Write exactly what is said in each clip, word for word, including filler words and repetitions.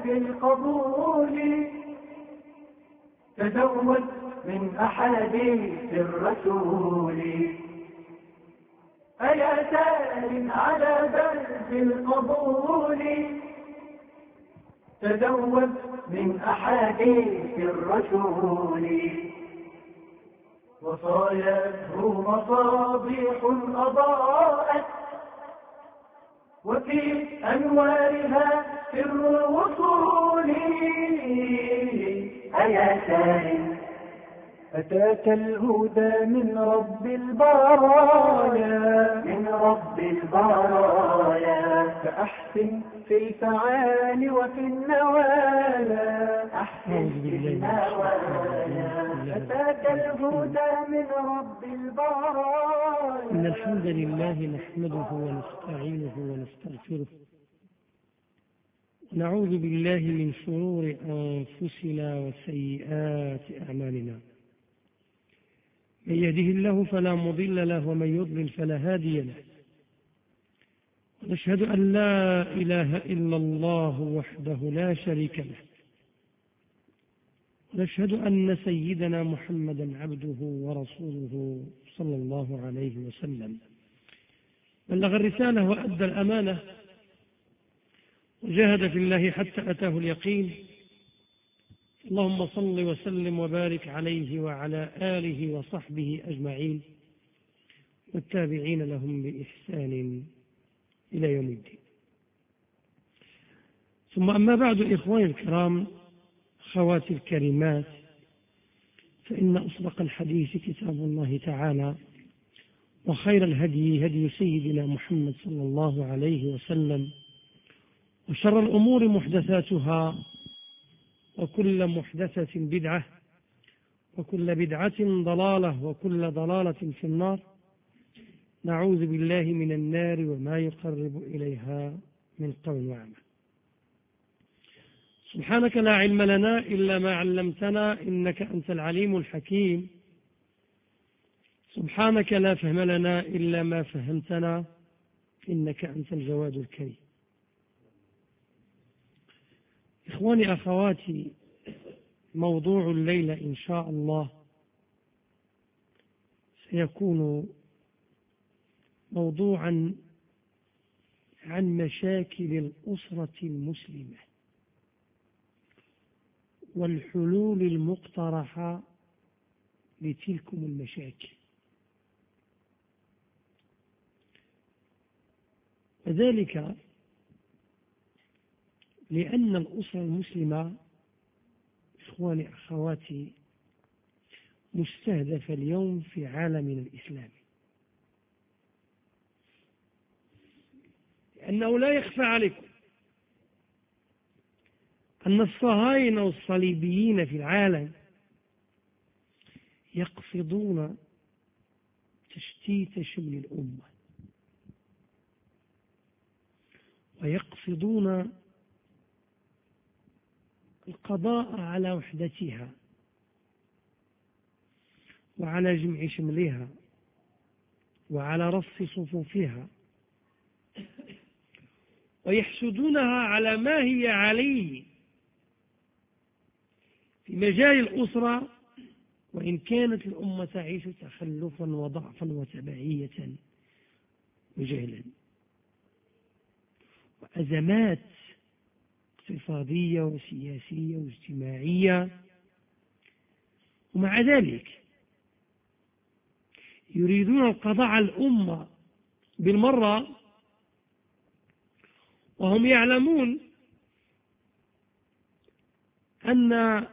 بالقبول تزود من أحاديث الرسول أيا سائل على درب القبول تزود من أحاديث الرسول وصايته مصابيح أضاءت وفي أنوارها سر الوصول أيا سائل أتاك الهدى من رب البرايا من رب البرايا فأحسن في الفعال وفي النوايا أحسن في النوايا أتاك الهدى من رب البرايا. إن الحمد لله نحمده ونستعينه ونستغفره ونعوذ بالله من شرور أنفسنا وسيئات أعمالنا. من يهده الله فلا مضل له ومن يضلل فلا هادي له. ونشهد أن لا إله إلا الله وحده لا شريك له. ونشهد أن سيدنا محمدا عبده ورسوله صلى الله عليه وسلم بلغ الرسالة وأدى الأمانة وجاهد في الله حتى أتاه اليقين. اللهم صل وسلم وبارك عليه وعلى آله وصحبه أجمعين والتابعين لهم بإحسان إلى يوم الدين. ثم أما بعد إخواني الكرام خواتي الكريمات، فإن أصدق الحديث كتاب الله تعالى وخير الهدي هدي سيدنا محمد صلى الله عليه وسلم وشر الأمور محدثاتها وكل محدثة بدعة وكل بدعة ضلالة وكل ضلالة في النار. نعوذ بالله من النار وما يقرب إليها من قول وعمل. سبحانك لا علم لنا إلا ما علمتنا إنك أنت العليم الحكيم. سبحانك لا فهم لنا إلا ما فهمتنا إنك أنت الجواد الكريم. إخواني أخواتي، موضوع الليلة إن شاء الله سيكون موضوعا عن مشاكل الأسرة المسلمة والحلول المقترحة لتلكم المشاكل، وذلك لأن الأسرة المسلمة إخواني أخواتي مستهدفة اليوم في عالمنا الإسلامي، لأنه لا يخفى عليكم أن الصهاينة والصليبيين في العالم يقصدون تشتيت شمل الأمة، ويقصدون القضاء على وحدتها وعلى جمع شملها وعلى رص صفوفها، ويحسدونها على ما هي عليه في مجال الأسرة، وإن كانت الأمة تعيش تخلفا وضعفا وتبعية وجهلا وأزمات اقتصادية وسياسية واجتماعية، ومع ذلك يريدون القضاء على الأمة بالمرة، وهم يعلمون أن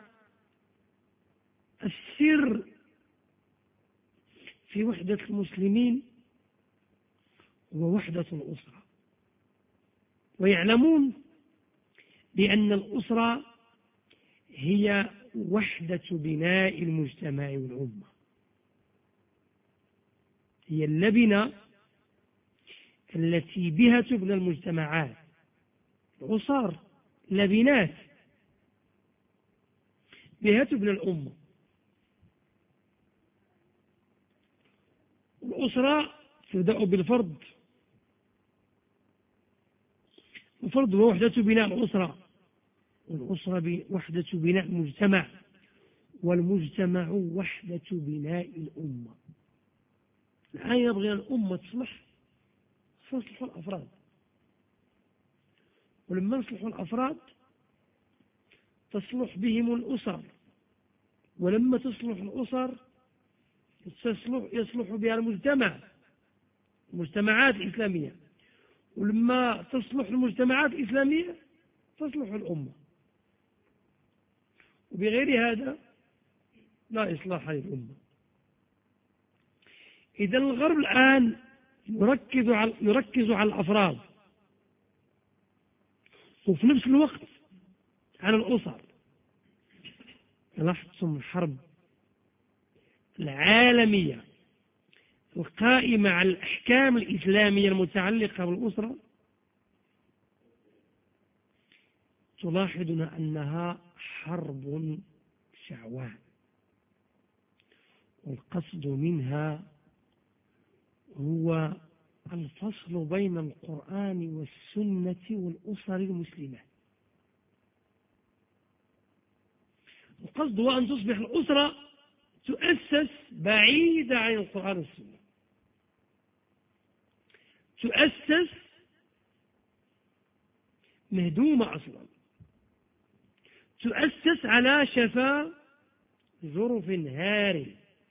السر في وحدة المسلمين هو وحدة الأسرة، ويعلمون بأن الأسرة هي وحدة بناء المجتمع والأمة، هي اللبنة التي بها تبنى المجتمعات. الأسر لبنات بها تبنى الأمة. الأسرة تبدأ بالفرد، الفرد هو وحدة بناء الأسرة، والأسرة وحدة بناء المجتمع، والمجتمع وحدة بناء الأمة. الآن يبغي الأمة تصلح فيصلح الأفراد، ولما يصلح الأفراد تصلح بهم الأسر، ولما تصلح الأسر يصلح, يصلح بها المجتمع المجتمعات الإسلامية، ولما تصلح المجتمعات الإسلامية تصلح الأمة. وبغير هذا لا إصلاح للأمة. إذا الغرب الآن يركز على يركز على الأفراد، وفي نفس الوقت على الأسر. لاحظتم الحرب العالمية القائمة على الأحكام الإسلامية المتعلقة بالأسرة، تلاحظون أنها حرب شعواء، والقصد منها هو الفصل بين القرآن والسنة والأسر المسلمة. القصد هو أن تصبح الأسرة تؤسس بعيدة عن القرآن والسنة، تؤسس مهدومة أصلا، تؤسس على شفا جرف هار.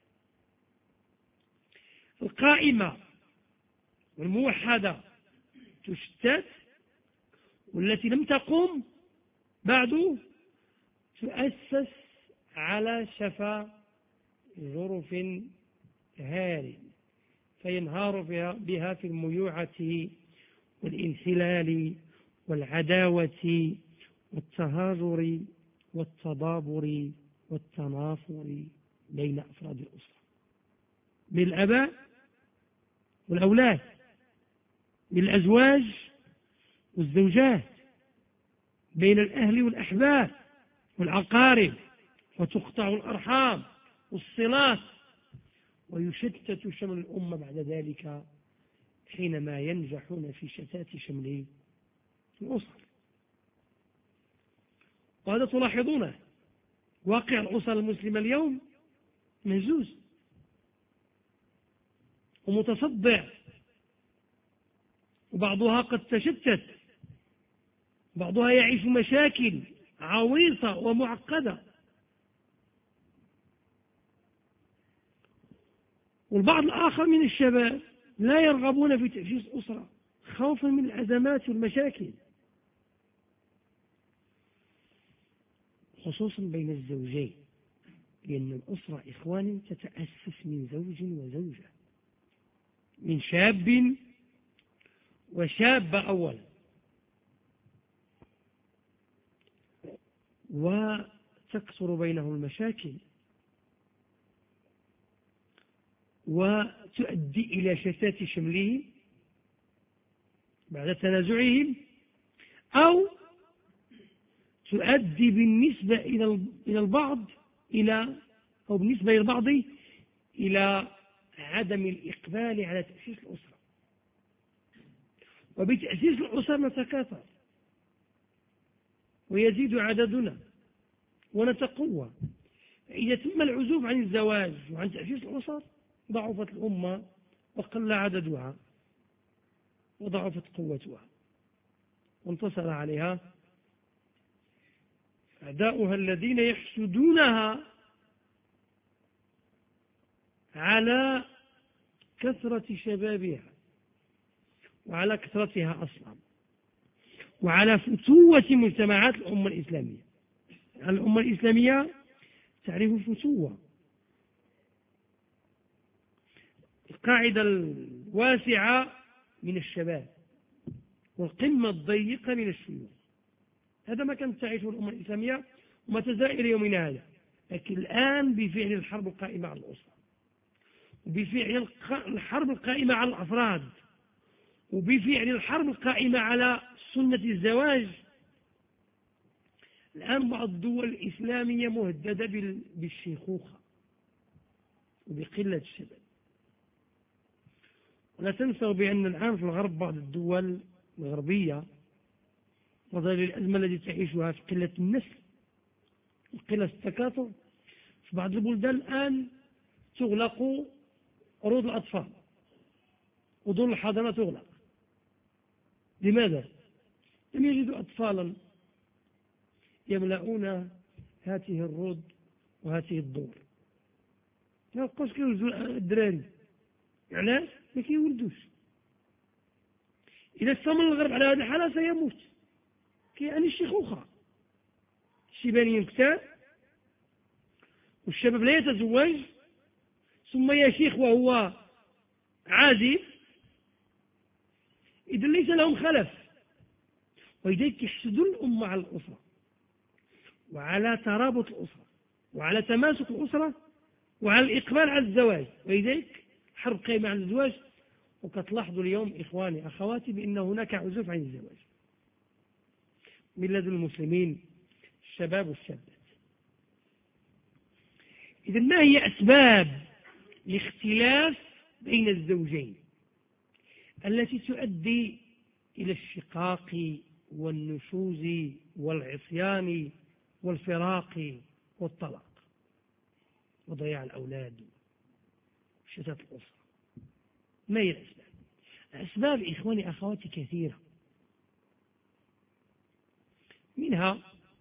القائمة والموحدة تشتت، والتي لم تقم بعد تؤسس على شفا جرف هار، فينهار بها في الميوعة والانحلال والعداوة والتهاجر والتضابر والتنافر بين أفراد الأسرة، بالآباء والأولاد، بالأزواج والزوجات، بين الأهل والأحباب والأقارب، وتقطع الأرحام والصلات، ويشتت شمل الأمة بعد ذلك حينما ينجحون في شتات شمل الأسر. وهذا تلاحظونه، واقع الأسر المسلمة اليوم مهزوز ومتصدع، وبعضها قد تشتت، بعضها يعيش مشاكل عويصة ومعقدة، والبعض الآخر من الشباب لا يرغبون في تأسيس أسرة خوفا من الأزمات والمشاكل، خصوصا بين الزوجين، لأن الأسرة إخواني تتأسس من زوج وزوجة، من شاب وشابة أولا، وتكثر بينهم المشاكل وتؤدي إلى شتات شملهم بعد تنازعهم، أو تؤدي بالنسبة إلى البعض إلى أو بالنسبة للبعض إلى عدم الإقبال على تأسيس الأسرة. وبتأسيس الأسر نتكاثر ويزيد عددنا ونتقوى. إذا تم العزوف عن الزواج وعن تأسيس الأسر ضعفت الأمة وقل عددها وضعفت قوتها، وانتصر عليها أعداؤها الذين يحسدونها على كثرة شبابها وعلى كثرتها أصلا وعلى فتوة مجتمعات الأمة الإسلامية. الأمة الإسلامية تعرف فتوة، القاعدة الواسعة من الشباب والقمة الضيقة من الشيوخ. هذا ما كانت تعيشه الأمة الإسلامية وما تزال يومنا هذا. لكن الآن بفعل الحرب القائمة على الأسرة، وبفعل الحرب القائمة على الأفراد، وبفعل الحرب القائمة على سنة الزواج، الآن بعض الدول الإسلامية مهددة بالشيخوخة وبقلة الشباب. ولا تنسوا بأن الآن في الغرب بعض الدول الغربية نظرا للأزمة التي تعيشها في قلة النسل وقلة التكاثر. في بعض البلدان الآن تغلق عروض الأطفال ودور الحضانة تغلق. لماذا؟ لم يجدوا أطفالا يملؤون هذه الروض وهذه الدور. ما بقاوش كيولدوا الدراري. علاش؟ ما كيولدوش. إذا استمر الغرب على هذه الحالة سيموت. كيعني الشيخوخة، الشيبان ينكتاب والشباب لا يتزوج، ثم يشيخ وهو عازب، إذا ليس لهم خلف. ولذلك يحسدون الأمة على الأسرة وعلى ترابط الأسرة وعلى تماسك الأسرة وعلى الإقبال على الزواج. ولذلك حرب قائمة على الزواج. وكتلاحظوا اليوم إخواني أخواتي بأن هناك عزوف عن الزواج من لدى المسلمين الشباب والشابات. إذا ما هي أسباب الاختلاف بين الزوجين التي تؤدي إلى الشقاق والنشوز والعصيان والفراق والطلاق وضياع الأولاد وشتات الأسرة؟ ما هي الأسباب؟ الأسباب إخواني أخواتي كثيرة. منها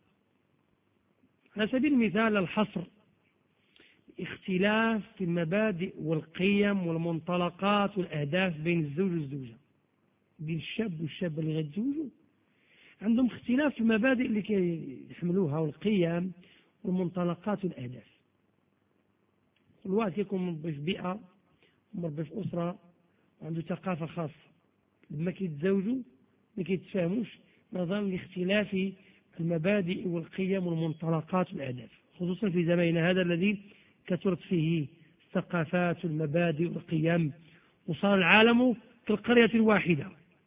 على سبيل المثال الحصر اختلاف في المبادئ والقيم والمنطلقات والأهداف بين الزوج والزوجة. بين الشاب والشابة اللي غيتزوجوا عندهم اختلاف في المبادئ اللي كيحملوها والقيم والمنطلقات والأهداف. كل واحد يكون مربي في بيئة مربي في أسرة وعنده ثقافة خاصة. لما كيتزوجوا ما كيتفاهموش نظرا لاختلاف المبادئ والقيم والمنطلقات والأهداف، خصوصا في زماننا هذا الذي كثرت فيه الثقافات والمبادئ والقيم وصار العالم كالقرية الواحدة.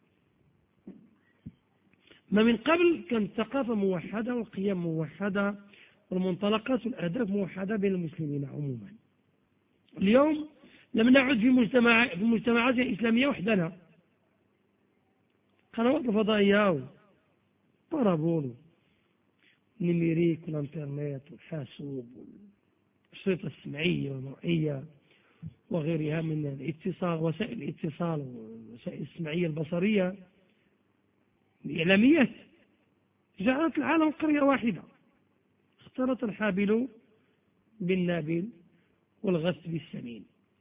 ما من قبل كانت الثقافة موحدة والقيم موحدة والمنطلقات والأهداف موحدة بين المسلمين عموما. اليوم لم نعد في مجتمع في المجتمعات الإسلامية وحدنا. قنوات الفضائية والبارابول والنميريك والانترنت والحاسوب والشريطة السمعية والمرئية وغيرها من الاتصال وسائل الاتصال والوسائل السمعية البصرية الإعلاميات جعلت العالم قرية واحدة. اختلط الحابل بالنابل والغث بالسمين.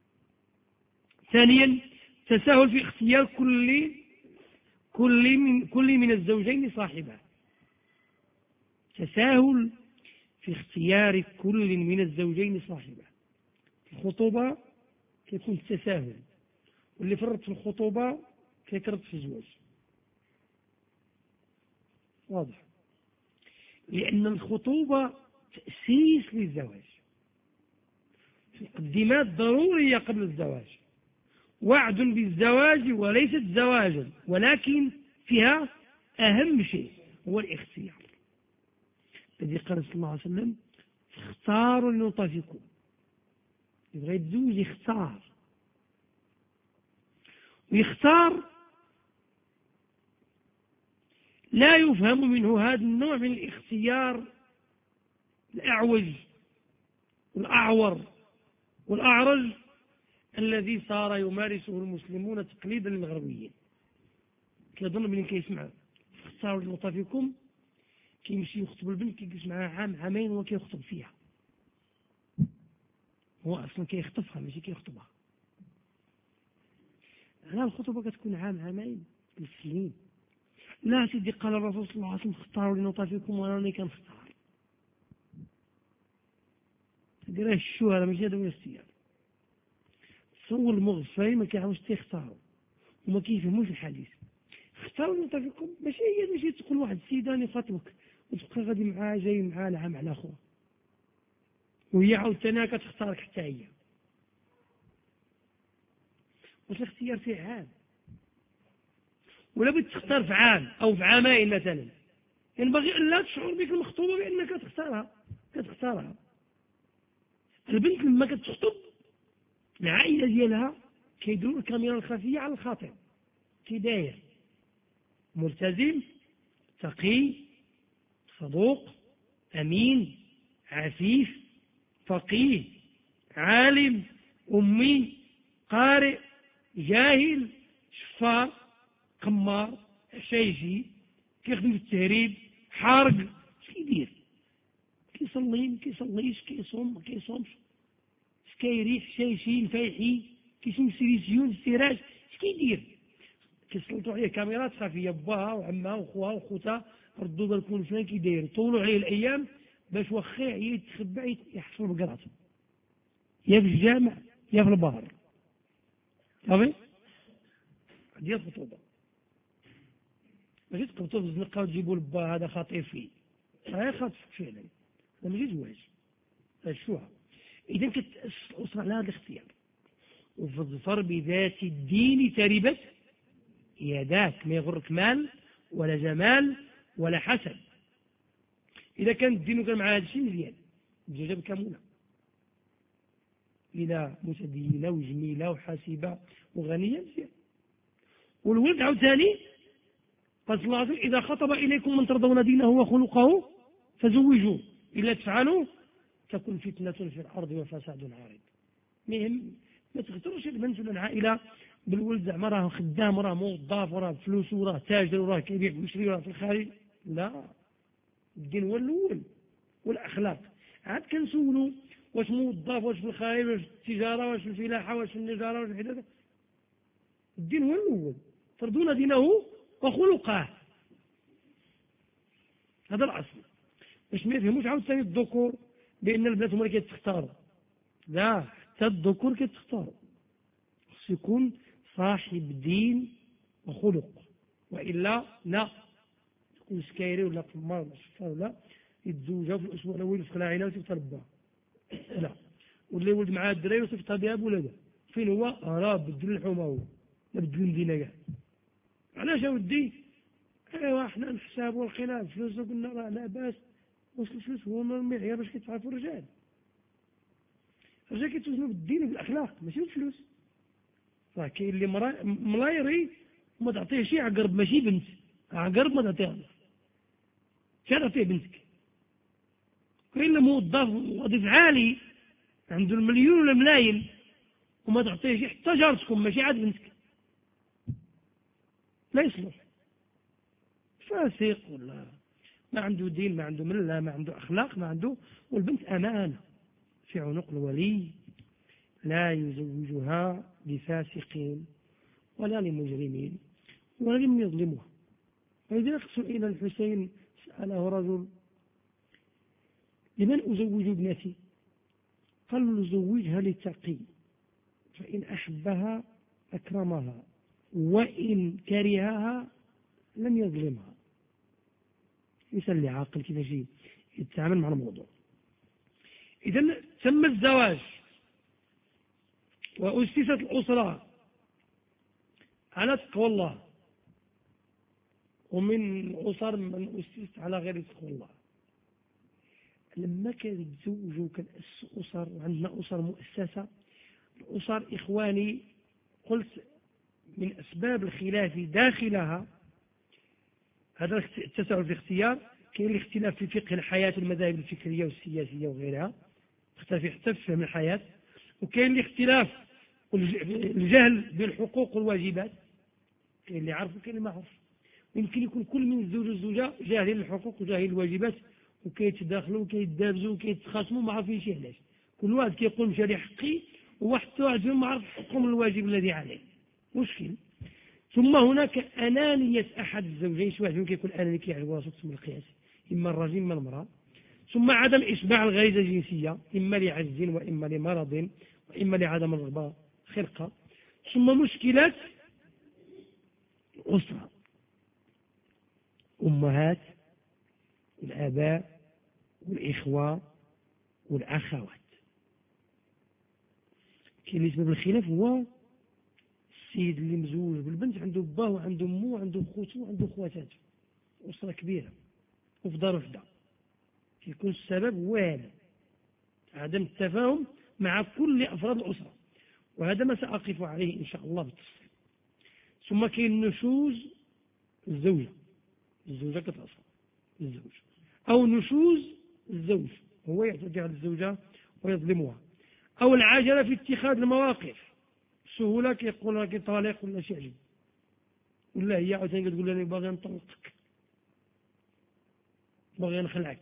ثانيا تساهل في اختيار كل كل من كل من الزوجين صاحبه. تساهل في اختيار كل من الزوجين صاحبه. في الخطوبة كيكون التساهل، واللي فرط في الخطوبة كيكرط في الزواج. واضح؟ لأن الخطوبة تأسيس للزواج، مقدمات ضرورية قبل الزواج، وعد بالزواج وليست زواجا، ولكن فيها أهم شيء هو الاختيار الذي قال صلى الله عليه وسلم: اختاروا لنطفكم. يبغى يتزوج يختار، ويختار لا يفهم منه هذا النوع من الاختيار الأعوج والأعور والأعرج الذي صار يمارسه المسلمون تقليدا للغربيين. كيظن بلي كيسمع اختاروا لنطفكم كيمشي يخطب البنت كيجلس معها عام عامين وهو كيخطب فيها. هو اصلا كيخطفها ماشي كيخطبها. لا، الخطبه كتكون عام عامين للسنين. لا سيدي، قال الرسول صلى الله عليه وسلم: اختاروا لنطفكم وانا راني كنختار. هذه راه الشهره ماشي هذا هو الاختيار. تصور المغفلين ما كيعرفوش تيختاروا وما كيفهموش الحديث. اختاروا لنطفكم ماشي هي ماشي تقول واحد السيدان يخاطبك وتبقى غادي معاه جاي معاه العام على اخوه وهي عاوتاني كتختارك حتى هي. واش الاختيار فيه عام؟ ولا بغيت تختار في عام او في عامين مثلا، ينبغي ان لا تشعر بك المخطوبه بانك تختارها كتختارها. البنت لما كتخطب العائله ديالها كيديروا الكاميرا الخفيه على الخاطب، كي داير ملتزم تقي صدوق أمين عفيف فقيه عالم أمي قارئ جاهل شفار قمار عشايشي كيخدم في التهريب حارق اش كيدير كيصلي ما كيصليش كيصوم ما كيصومش سكايري حشايشي الفايحي كيسوم سيريسيون السراج اش كيدير كيسلطوا عليه كاميرات خفيه باها وعمها وخوها وخوتها ردوا بالكم فلان كيداير طولوا عليه الايام باش واخا يتخبى يحصل بقراته يا في الجامع يا في البحر صافي ديال الخطوبه ماشي تقبطوا في الزنقه وتجيبوا لبا هذا خطير فيه هاي خاطف فعلا هذا ماشي زواج هذا الشوهه اذا كتاسس الاسره على هذا الاختيار وفظفر بذات الدين تربت يداك ما يغرك مال ولا جمال ولا حسب اذا كان الدين وكان مع هذا الشيء مزيان الزوجه بكامله إلى متدينة وجميلة وحاسبة وغنية مزيان والولد عاوتاني قال صلى الله عليه وسلم إذا خطب إليكم من ترضون دينه وخلقه فزوجوه إلا تفعلوا تكون فتنة في الأرض وفساد عارض مهم ما تغترش البنت ولا العائلة بالولد زعما راه خدام وراه موظف وراه فلوس وراه تاجر وراه كيبيع ويشري وراه في الخارج لا الدين هو الأول والأخلاق عاد كنسولوا واش موظف واش في الخارج واش في التجاره واش في الفلاحه واش في النجاره واش في الحداثه الدين هو الاول ترضون دينه وخلقه هذا الاصل باش ما يفهموش عاوتاني الذكور بان البنات هما اللي كيتختاروا لا حتى الذكور كيتختاروا خص يكون صاحب دين وخلق والا لا يكون سكايري ولا قمار ولا شفار ولا يتزوجوا في الاسبوع الاول يفخر عينه ويتفطر بها لا واللي ولد معاه الدراري وصفتها بها بولده فين هو راه بدل الحومه هو لا بدل المدينه كاع علاش اودي ايوا حنا نحسابوا الخلاف فلوس قلنا راه لا باس واش الفلوس هو المعيار باش كيتعرفوا الرجال الرجال كيتوزنوا بالدين وبالاخلاق ماشي بالفلوس راه كاين اللي ملايري وما تعطيه شي عقرب ماشي بنت عقرب ما تعطيها شنو تعطيه بنتك كاين موظف وظيف عالي عنده المليون ولا ملايين وما تعطيهش حتى جارتكم ماشي عاد بنتك لا يصلح فاسق ولا ما عنده دين ما عنده مله ما عنده اخلاق ما عنده والبنت امانه في عنق الولي لا يزوجها لفاسقين ولا لمجرمين ولا لمن يظلمها فإذا سئل الحسين سأله رجل لمن أزوج ابنتي قال له زوجها لتقي فإن أحبها أكرمها وإن كرهها لم يظلمها مثال اللي عاقل كيفاش يتعامل مع الموضوع إذا تم الزواج وأسست الأسرة على تقوى الله ومن أسر من أسست على غير تقوى الله لما كنتزوجوا كنأسسوا أسر وعندنا أسر مؤسسة الأسر إخواني قلت من أسباب الخلاف داخلها هذا التساؤل في الاختيار كاين الاختلاف في فقه الحياة المذاهب الفكرية والسياسية وغيرها تختلف حتى في فهم الحياة وكاين الاختلاف الجهل بالحقوق والواجبات كاين اللي عارف وكاين اللي ما عارف يمكن يكون كل من الزوج والزوجة جاهل الحقوق وجاهل الواجبات وكيتداخلوا وكيتدابزوا وكيتخاصموا ما عارفين شي علاش كل واحد كيقول مشى لي حقي وواحد واحد فيهم ما عرف حقهم الواجب الذي عليه مشكل ثم هناك أنانية أحد الزوجين شي واحد فيهم كيكون أناني كيعجبو راسو تسمى القياس إما الرجل إما المرأة ثم عدم إشباع الغريزة الجنسية إما لعجز وإما لمرض وإما لعدم الرغبة خلقة ثم مشكلات الأسرة أمهات والآباء والإخوة والأخوات كاين اللي سبب الخلاف هو السيد اللي مزوج بالبنت عنده باه وعنده امه وعنده خوته وعنده خواتاته أسرة كبيرة وفي دار وحدة كيكون السبب هو هذا عدم التفاهم مع كل أفراد الأسرة وهذا ما سأقف عليه إن شاء الله بالتفصيل ثم كاين نشوز الزوجة الزوجة كتعصى الزوج، أو نشوز الزوج هو يعتدي على الزوجة ويظلمها، أو العجلة في اتخاذ المواقف، سهولة كيقول لك طالق ولا شي عجب، ولا هي عاوتاني كتقول لي باغي نطلقك باغي نخلعك،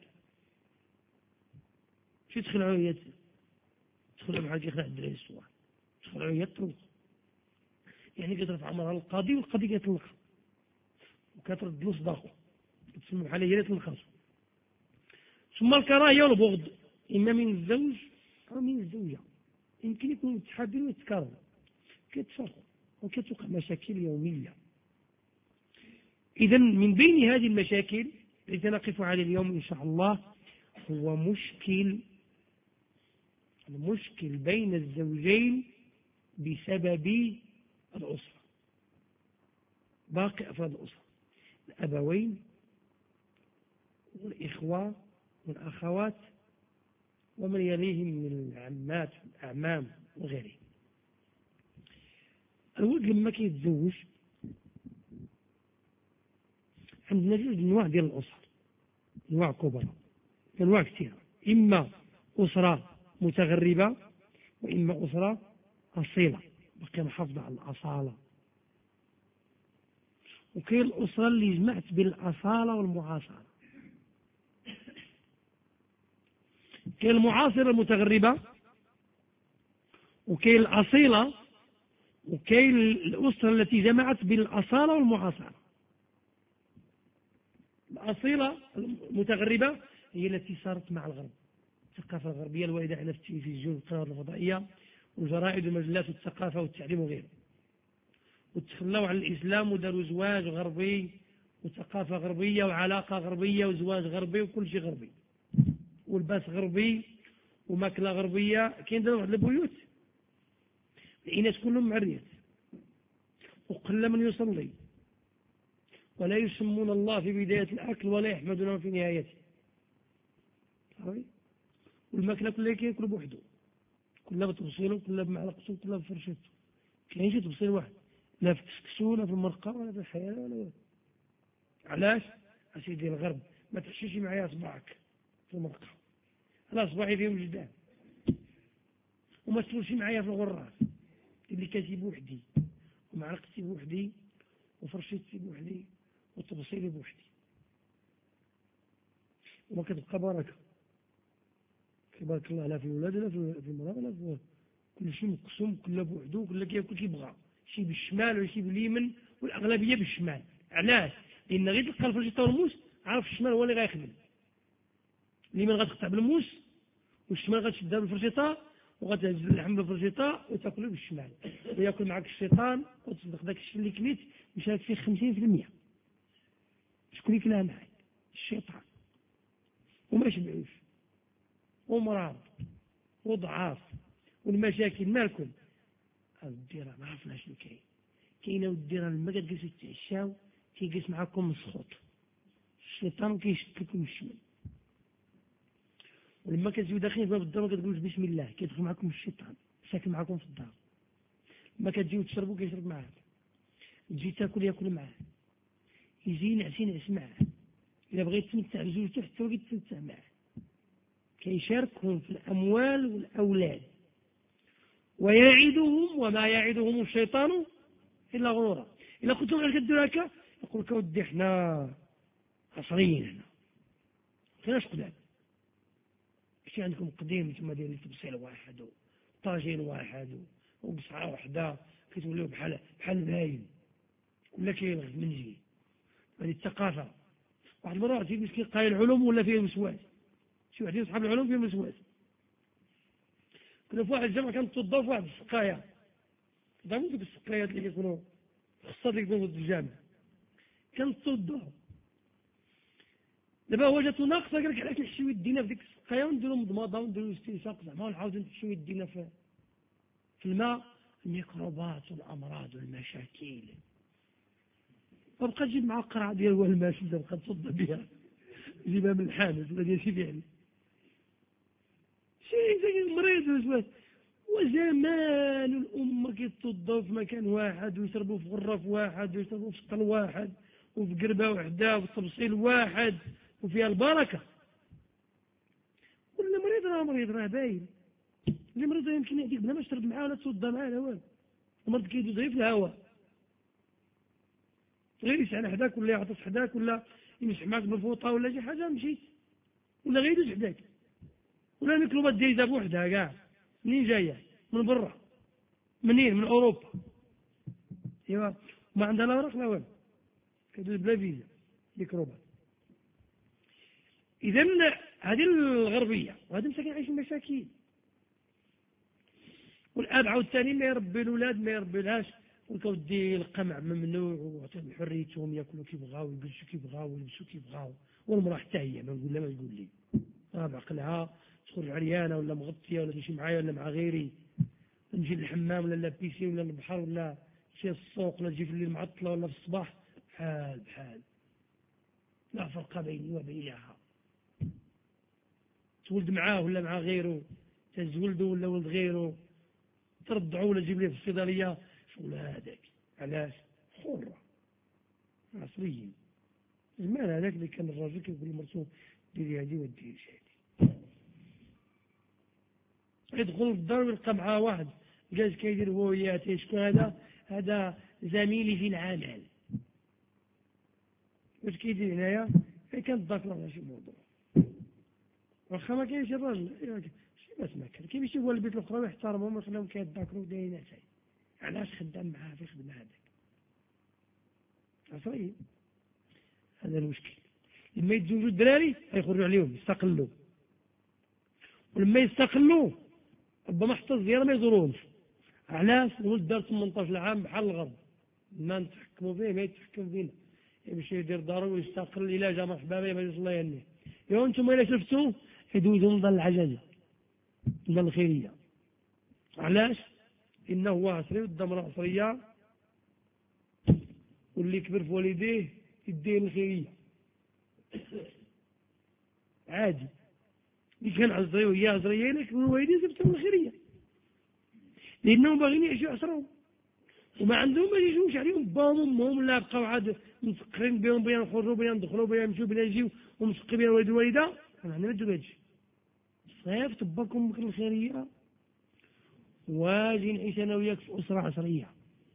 شي تخلعو هي تخلعو بحال كيخلع الدراري الصغار، تخلعو هي تطلق، يعني كترفع أمرها للقاضي والقاضي كيطلقها وكترد له صداقه، كتسمى بحال هي اللي طلقاتو. ثم الكراهية والبغض إما من الزوج أو من الزوجة، يمكن يكونوا متحابين ويتكرهوا كيتفرقوا وكتوقع مشاكل يومية. إذا من بين هذه المشاكل التي نقف عليه اليوم إن شاء الله هو مشكل المشكل بين الزوجين بسبب الأسرة، باقي أفراد الأسرة، الأبوين والإخوة والأخوات ومن يليهم من العمات والأعمام وغيرهم. الولد لما كيتزوج عندنا جوج أنواع ديال الأسر، أنواع كبرى، أنواع كثيرة، إما أسرة متغربة وإما أسرة أصيلة باقي محافظة على الأصالة، وكاين الأسرة اللي جمعت بين الأصالة والمعاصرة، كاين المعاصرة المتغربة وكاين الأصيلة وكاين الأسرة التي جمعت بين الأصالة والمعاصرة. الأصيلة المتغربة هي التي صارت مع الغرب، الثقافة الغربية الواردة على التلفزيون والقنوات الفضائية والجرائد والمجلات والثقافة والتعليم وغيره، وتخلوا عن الإسلام وداروا زواج غربي وثقافة غربية وعلاقة غربية وزواج غربي وكل شيء غربي والباس غربي وماكلة غربية. كاين دابا واحد البيوت الإناث كلهم معريات وقل من يصلي ولا يسمون الله في بداية الأكل ولا يحمدونه في نهايته، والماكلة كلها كياكلوا بوحده، كلها بتبصيله كلها بمعلقته كلها بفرشته، كاين شي تبصيل واحد لا في الكسكسو ولا في المرقة ولا في الحياة ولا ولا. علاش؟ أسيدي الغرب ما تحشيش معايا صباعك في المرقة، أنا صباعي فيهم جدان، وما تسولش معايا في الغراس اللي كاتي بوحدي ومعلقتي بوحدي وفرشتي بوحدي وتبصيلي بوحدي، وما كتبقى بركة تبارك الله لا في الولاد لا في المرأة لا في كل شيء مقسوم كله بوحدو كله كياكل كيبغى، شي بالشمال وشي باليمين والأغلبية بالشمال. علاش؟ لأن غير تلقى الفرشيطة والموس عارف الشمال هو اللي غيخدم، اليمين غتقطع بالموس والشمال غتشدها بالفرشيطة وغتهز اللحم بالفرشيطة وتاكله بالشمال، وياكل معك الشيطان وتصدق داك الشيء اللي كليت مشات فيه خمسين في المية. شكون يكلها معاك؟ الشيطان. وما يشبعوش ومرض وضعاف والمشاكل مالكم الديرة ما عرفنا شنو كاين كاينه والديرة لما كتجلسوا تتعشاو كيجلس معاكم مسخوط الشيطان كيشد لكم الشمال، ولما كتجيو داخلين باب الدار ما كتقولوش بسم الله كيدخل معكم الشيطان ساكن معكم في الدار، لما كتجيو تشربوا كيشرب معاك، تجي تاكل ياكل معاك، يجي ينعس ينعس معاك، الا بغيت تمتع بزوجته حتى هو كيتمتع معاك، كيشاركهم في الاموال والاولاد ويعدهم وما يعدهم الشيطان الا غرورا. الا قلت لهم كديروا هكا يقول لك اودي حنا عصريين هنا كايناش قدام، شي عندكم قديم نتوما دايرين تبصيل واحد وطاجين واحد وقصعه وحده كتوليو بحال بحال باين ولا كيلغز من جي. هذه الثقافه. واحد المره واحد مسكين قايل العلوم ولا فيه مسواس، شي واحد يصحاب العلوم فيه مسواس. كنا في واحد الجامع كانت توظف واحد السقايه، ضامن ديك السقايات اللي كيكونوا خصها اللي يكونوا في الجامع كانت توظف. دابا هو جاتو ناقصه قال لك علاش نحشيو يدينا في ديك السقايه ونديرو مضمضه ونديرو استنشاق زعما ونعاودو نحشيو يدينا في في الماء، الميكروبات والامراض والمشاكل. وبقى تجيب معها القرعه ديال والماس اللي بقى تصد بها جيبها من الحانوت ولا ديال شي فعل شي مريض وسواس. وزمان الامه كيتوضاو في مكان واحد ويشربوا في غرف واحد ويشربوا في سطل واحد وفي قربة وحدة وتفصيل واحد وفيها البركة. ولا مريض راه مريض راه باين. اللي مريض يمكن يأتيك بلا ما تشرب معاه ولا تصد معاه لا والو. المرض كيدوز غير في الهواء، غير يسعل حداك ولا يعطس حداك ولا يمسح معاك بفوطة ولا شي حاجة مشيت، ولا غير يدوز حداك، ولا الميكروبات دايزة بوحدها كاع. منين جاية؟ من برا. منين؟ من أوروبا. ايوا ما عندها لا ورق لا والو، كدوز بلا فيزا ميكروبات. إذا هذه الغربية، وهذا مساكين عايشين مشاكل. والاب عاوتاني ما يربي الاولاد ما يربيلهاش، وكودي القمع ممنوع وعطيهم حريتهم ياكلوا كي بغاو يجلسوا كي بغاو ويلبسوا كي بغاو. والمراه حتى هي ما نقول لها ما تقول لي راه بعقلها تخرج عريانه ولا مغطيه ولا تمشي معايا ولا مع غيري، نجي للحمام ولا لابيسي ولا للبحر ولا تمشي للسوق ولا تجي في الليل معطله ولا في الصباح، بحال بحال لا فرق بيني وبينها. تولد معاه ولا مع غيره، تزولده ولا ولد غيره، ترضعوا ولا تجيب ليه في الصيدليه ولادك. علاش؟ حرة عصريين. زمان هذاك اللي كان الراجل كيقول لمرته ديري هادي وديري هادي، يدخل للدار ويلقى معاه واحد جالس كيدير هو وياه شكون هذا؟ هذا زميلي في العمل. واش كيدير هنايا؟ كانت ذاكره على شي موضوع، واخا ما كاينش الراجل شي ما سمع كان كيمشي هو البيت الاخرى ويحترمهم ويخليهم كيتذاكروا دايرين عساي. علاش؟ خدام معاه في خدمه هذاك عصري. هذا المشكل. لما يتزوجوا الدراري يخرجوا عليهم يستقلوا، ولما يستقلوا ربما حتى الزياره ما يزوروهمش. علاش؟ الولد دار ثمنطاش عام بحال الغرب، ما نتحكموا فيه ما يتحكم فينا، يمشي يدير دارو ويستقل. الى جا مرحبا به ما الله يهنيه. يا انتم الا شفتوا يدوزوا نضل العجزه نضل الخيريه. علاش؟ انه هو عصري والدمره عصريه، واللي كبر في والديه يديه الخيريه عادي. اللي كان عصري وهي عصريه لكن والديه جبتهم الخيريه، لانهم باغيين يعيشوا عصرهم وما عندهم ما يجوش عليهم باهم امهم، لا بقاو عاد مسقرين بهم بين نخرجوا بين ندخلوا بين نمشيو بين نجيو ومسقي بين الوالد والوالده. انا ما نديرو هادشي. صيف تباكم ممكن الخيريه واجي نعيش انا وياك في اسره عصريه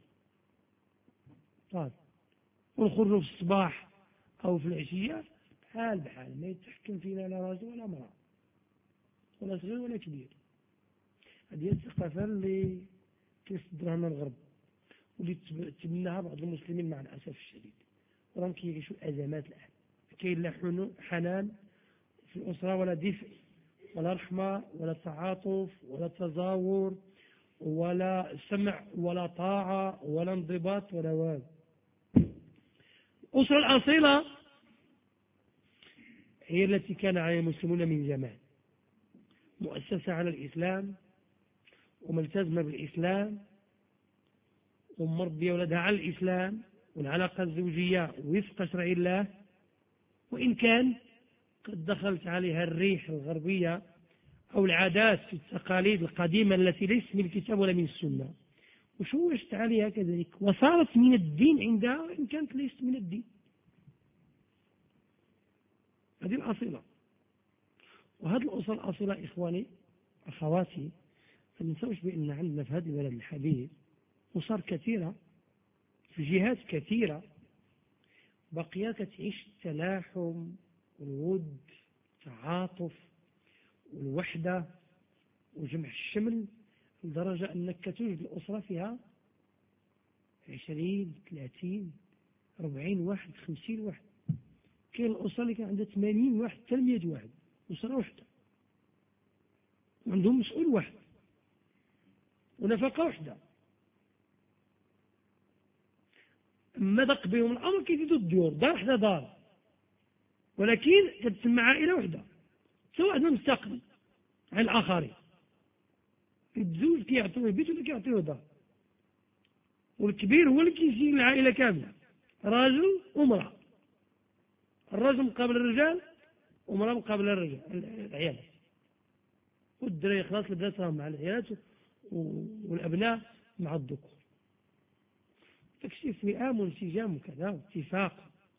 طيب، ونخرجوا في الصباح او في العشيه بحال بحال، ما يتحكم فينا لا راجل ولا امراه ولا صغير ولا كبير. هذه هي الثقافه اللي كيصدرها لنا الغرب واللي تبناها بعض المسلمين مع الاسف الشديد، وراهم كيعيشوا ازمات الان. كاين لا حنان في الاسره ولا دفء ولا رحمه ولا تعاطف ولا تزاور ولا سمع ولا طاعه ولا انضباط ولا والو. الاسره الاصيله هي التي كان عليها المسلمون من زمان، مؤسسه على الاسلام وملتزمه بالاسلام ومربيه ولدها على الاسلام والعلاقه الزوجيه وفق شرع الله، وان كان قد دخلت عليها الريح الغربيه او العادات والتقاليد القديمه التي ليست من الكتاب ولا من السنه وشوشت عليها كذلك وصارت من الدين عندها وان كانت ليست من الدين. هذه الاصيله. وهذه الاسره الاصيله اخواني اخواتي ما ننسوش بان عندنا في هذا البلد الحبيب أسر كثيرة في جهات كثيرة بقية تعيش التلاحم والود والتعاطف والوحدة وجمع الشمل، لدرجة أنك توجد الأسرة فيها عشرين ثلاثين أربعين واحد خمسين واحد. كاين الأسرة اللي كان عندها ثمانين واحد حتى مية واحد، أسرة واحدة وعندهم مسؤول واحد ونفقة واحدة. أما دق بهم الأمر كيزيدوا الديور دار حدا دار، ولكن كتسمى عائلة واحدة سواء واحد مستقل عن الآخرين. الزوج كيعطيوه بيت ولا كيعطيوه دار، والكبير هو اللي كيشيل العائلة كاملة، راجل ومرأة، الرجل مقابل الرجال ومرأة مقابل الرجال العيال، والدراري خلاص البنات راهم مع العيالات والأبناء مع الذكور. تكشف فئام وانسجام وكذا واتفاق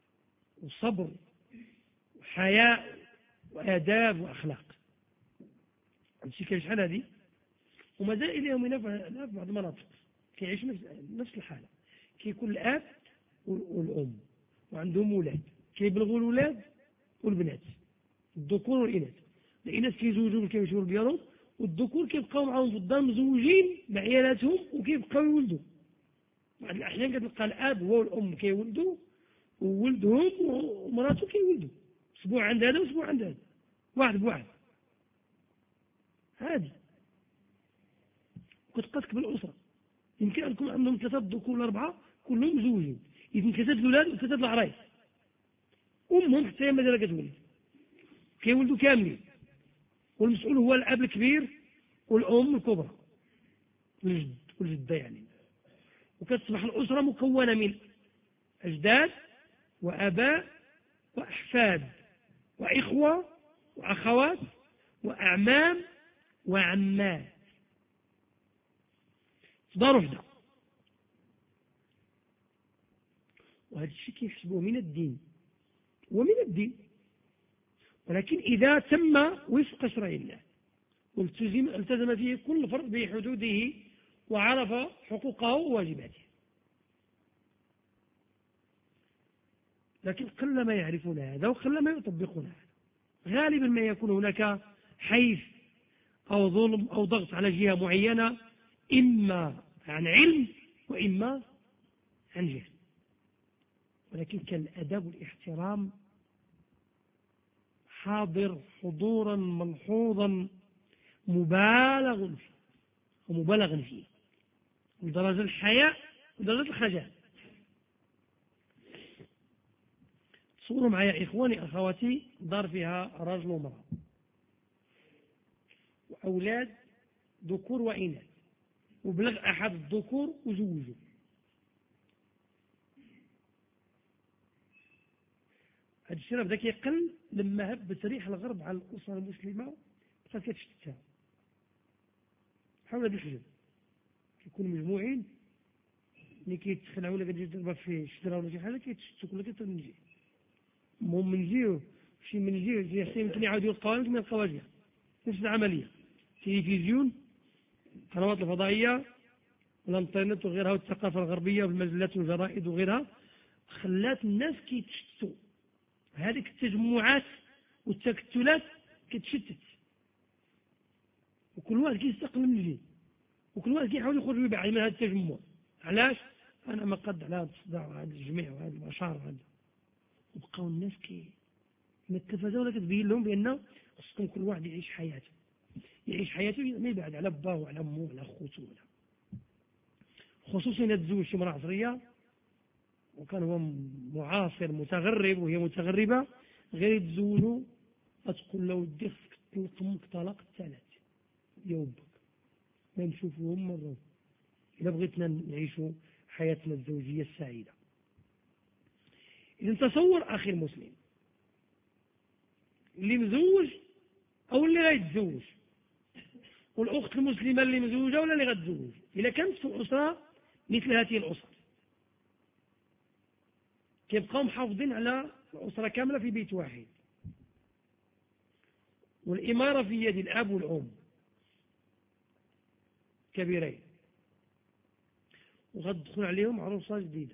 وصبر وحياء وآداب وأخلاق. هادشي كاين شحال هادي، ومازال إليهم هنا في بعض المناطق كيعيش نفس نفس الحالة. كيكون الآب والأم وعندهم ولاد، كيبلغوا الولاد والبنات، الذكور والإناث. الإناث كيزوجوا كيمشيو ديالهم، والذكور كيبقاو معاهم في الدار مزوجين مع عيالاتهم وكيبقاو يولدوا. بعض الأحيان كتلقى الآب هو والأم كيولدوا وولدهم ومراته كيولدوا، أسبوع عند هذا وأسبوع عند هذا، واحد بواحد. عادي. وكتقاسك بالأسرة، يمكن أن يكون عندهم ثلاثة ذكور ولا أربعة كلهم مزوجين، يمكن ثلاثة الأولاد وثلاثة العرايس، أمهم حتى هي مازال كتولد، كيولدوا كاملين، والمسؤول هو الأب الكبير والأم الكبرى والجد والجدة يعني. وكتصبح الأسرة مكونة من أجداد وآباء وأحفاد وإخوة وأخوات وأعمام وعمات في دار وحدة. وهذا الشيء كيحسبوه من الدين ومن الدين، ولكن إذا تم وفق شرع الله والتزم التزم فيه كل فرد بحدوده وعرف حقوقه وواجباته. لكن قل ما يعرفون هذا وقل ما يطبقون هذا. غالبا ما يكون هناك حيث أو ظلم أو ضغط على جهة معينة، إما عن علم وإما عن جهل. ولكن كان الأدب والاحترام حاضر حضورا ملحوظا مبالغ فيه ومبالغ فيه لدرجة الحياء ودرجة الخجل. تصوروا معي إخواني أخواتي دار فيها رجل ومرأة وأولاد ذكور وإناث، وبلغ أحد الذكور وزوجه. هذا الشيء بدا كيقل لما هب تريح الغرب على الأسرة المسلمة، بقات كتشتتها بحال هذا الحجم. كيكونوا مجموعين ملي كيتخلعوا ولا كتجي تضرب في شجرة ولا شي حاجة كيتشتتوا كلها كتر من جهة. المهم من جهة شي من جهة يمكن يعاودوا يلقاوها يمكن ما يلقاوهاش. نفس العملية، تلفزيون، قنوات الفضائية والانترنت وغيرها والثقافة الغربية والمجلات والجرائد وغيرها خلات الناس كيتشتتوا. هذيك التجمعات والتكتلات كتشتت، وكل واحد كيستقل من جديد، وكل واحد كيحاول يخرج ويبعد من هذا التجمع. علاش؟ انا ما قد على هذا الصداع وهذا الجميع وهذا الاشعار وهذا. وبقاو الناس كي ما التلفزه ولا كتبين لهم بان خصكم كل واحد يعيش حياته، يعيش حياته ما يبعد على باه وعلى امه وعلى خوته ولا. خصوصا اذا تزوج شي امراه عصريه وكان هو معاصر متغرب وهي متغربه، غير يتزوجوا تقول له ودي خصك تطلق امك طلاق الثلاث يا وبك ما نشوفوهم مره اذا بغيتنا نعيشوا حياتنا الزوجيه السعيده. اذا تصور اخي المسلم اللي مزوج او اللي غيتزوج، والاخت المسلمه اللي مزوجه ولا اللي غتزوج، اذا كانت في الاسره مثل هذه الاسر كيبقاو محافظين على الاسره كامله في بيت واحد، والاماره في يد الاب والام كبيرين، وغتدخل عليهم عروسه جديده.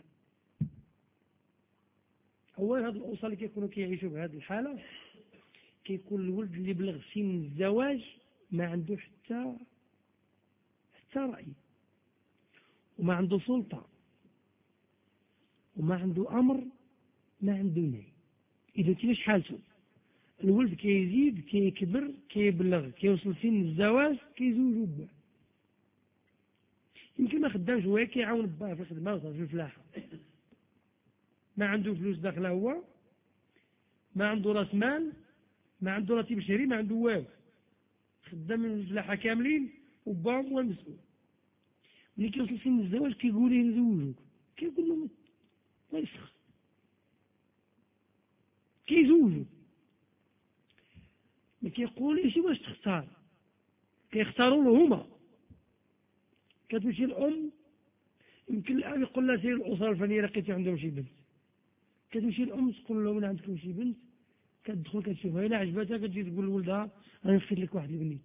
اولا هذه الاسره اللي كيكونوا كيعيشوا بهذه الحاله كيكون الولد اللي بلغ سن الزواج ما عنده حتى حتى راي، وما عنده سلطه، وما عنده امر، ما عنده نهي. اذا كيفاش حالته؟ الولد كيزيد كيكبر كيبلغ كيوصل سن الزواج كيزوجوا باه. يمكن ما خدامش هو كيعاون باه في الخدمه وصافي في الفلاحه، ما عنده فلوس داخله هو، ما عنده راس مال، ما عنده راتب شهري، ما عنده والو، خدام من الفلاحه كاملين وباهم هو المسؤول. ملي كيوصل سن الزواج كيقول ليه نزوجوك، كيقول له ما يسخ كيزوجوا. ما كيقوليش واش تختار، كيختاروا له هما. كتمشي الام يمكن الاب يقول لها سير الاسره الفلانيه لقيتي عندهم شي بنت، كتمشي الأم تقول له ولا عندكم شي بنت، كتدخل كتشوفها إلا عجبتها كتجي تقول لولدها أنا نفيت لك واحد البنيت،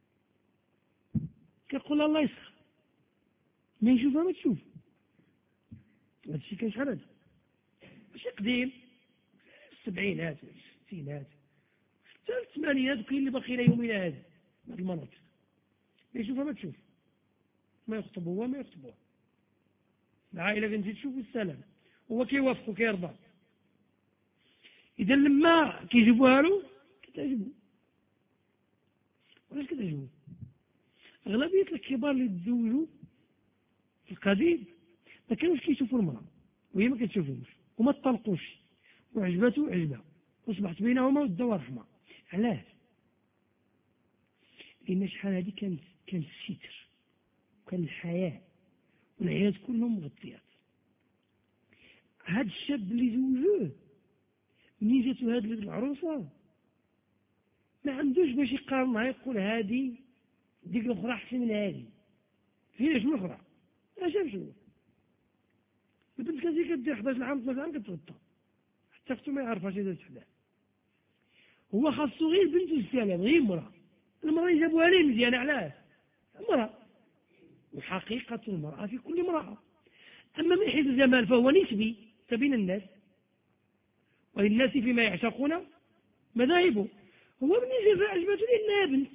كيقول الله يسخر، ما يشوفها ما تشوف. هذا الشيء كان شحال هذا؟ ماشي قديم، السبعينات الستينات حتى الثمانينات، وكاين اللي باقي الى يومنا هذا بعض المناطق ما يشوفها ما تشوف، ما يخطب هو ما يخطبوها، العائله كنتي تشوف السلام، هو كيوافق وكيرضى. اذا لما كيجيبوها له كتعجبو. وعلاش كتعجبو؟ اغلبيه الكبار اللي تزوجوا في القديم ما كانوش كيشوفوا المراه وهي ما كتشوفهمش، وما تطلقوش، وعجبته عجبها، واصبحت بينهما وده ورحمه. علاش؟ لان شحال هذه كانت كان الستر وكان الحياه والعيالات كلهم مغطيات. هذا الشاب اللي زوجوه منين جاتو هذه العروسه ما عندوش باش يقارنها يقول هذه ديك الاخرى احسن من هذه، فين شنو الاخرى؟ ما شاف شنو. البنت كتجي كدير حداش عام اثنا عشر عام كتغطى حتى اختو ما يعرفهاش اذا تحداه. هو خاصو غير بنت السلام، غير مرأة. المرأة جابوها ليه مزيانة، علاش؟ مرأة، وحقيقة المرأة في كل امرأة. أما من حيث الجمال فهو نسبي كبين الناس، وللناس فيما يعشقون مذاهبه. هو من يجي عجبته لأنها بنت،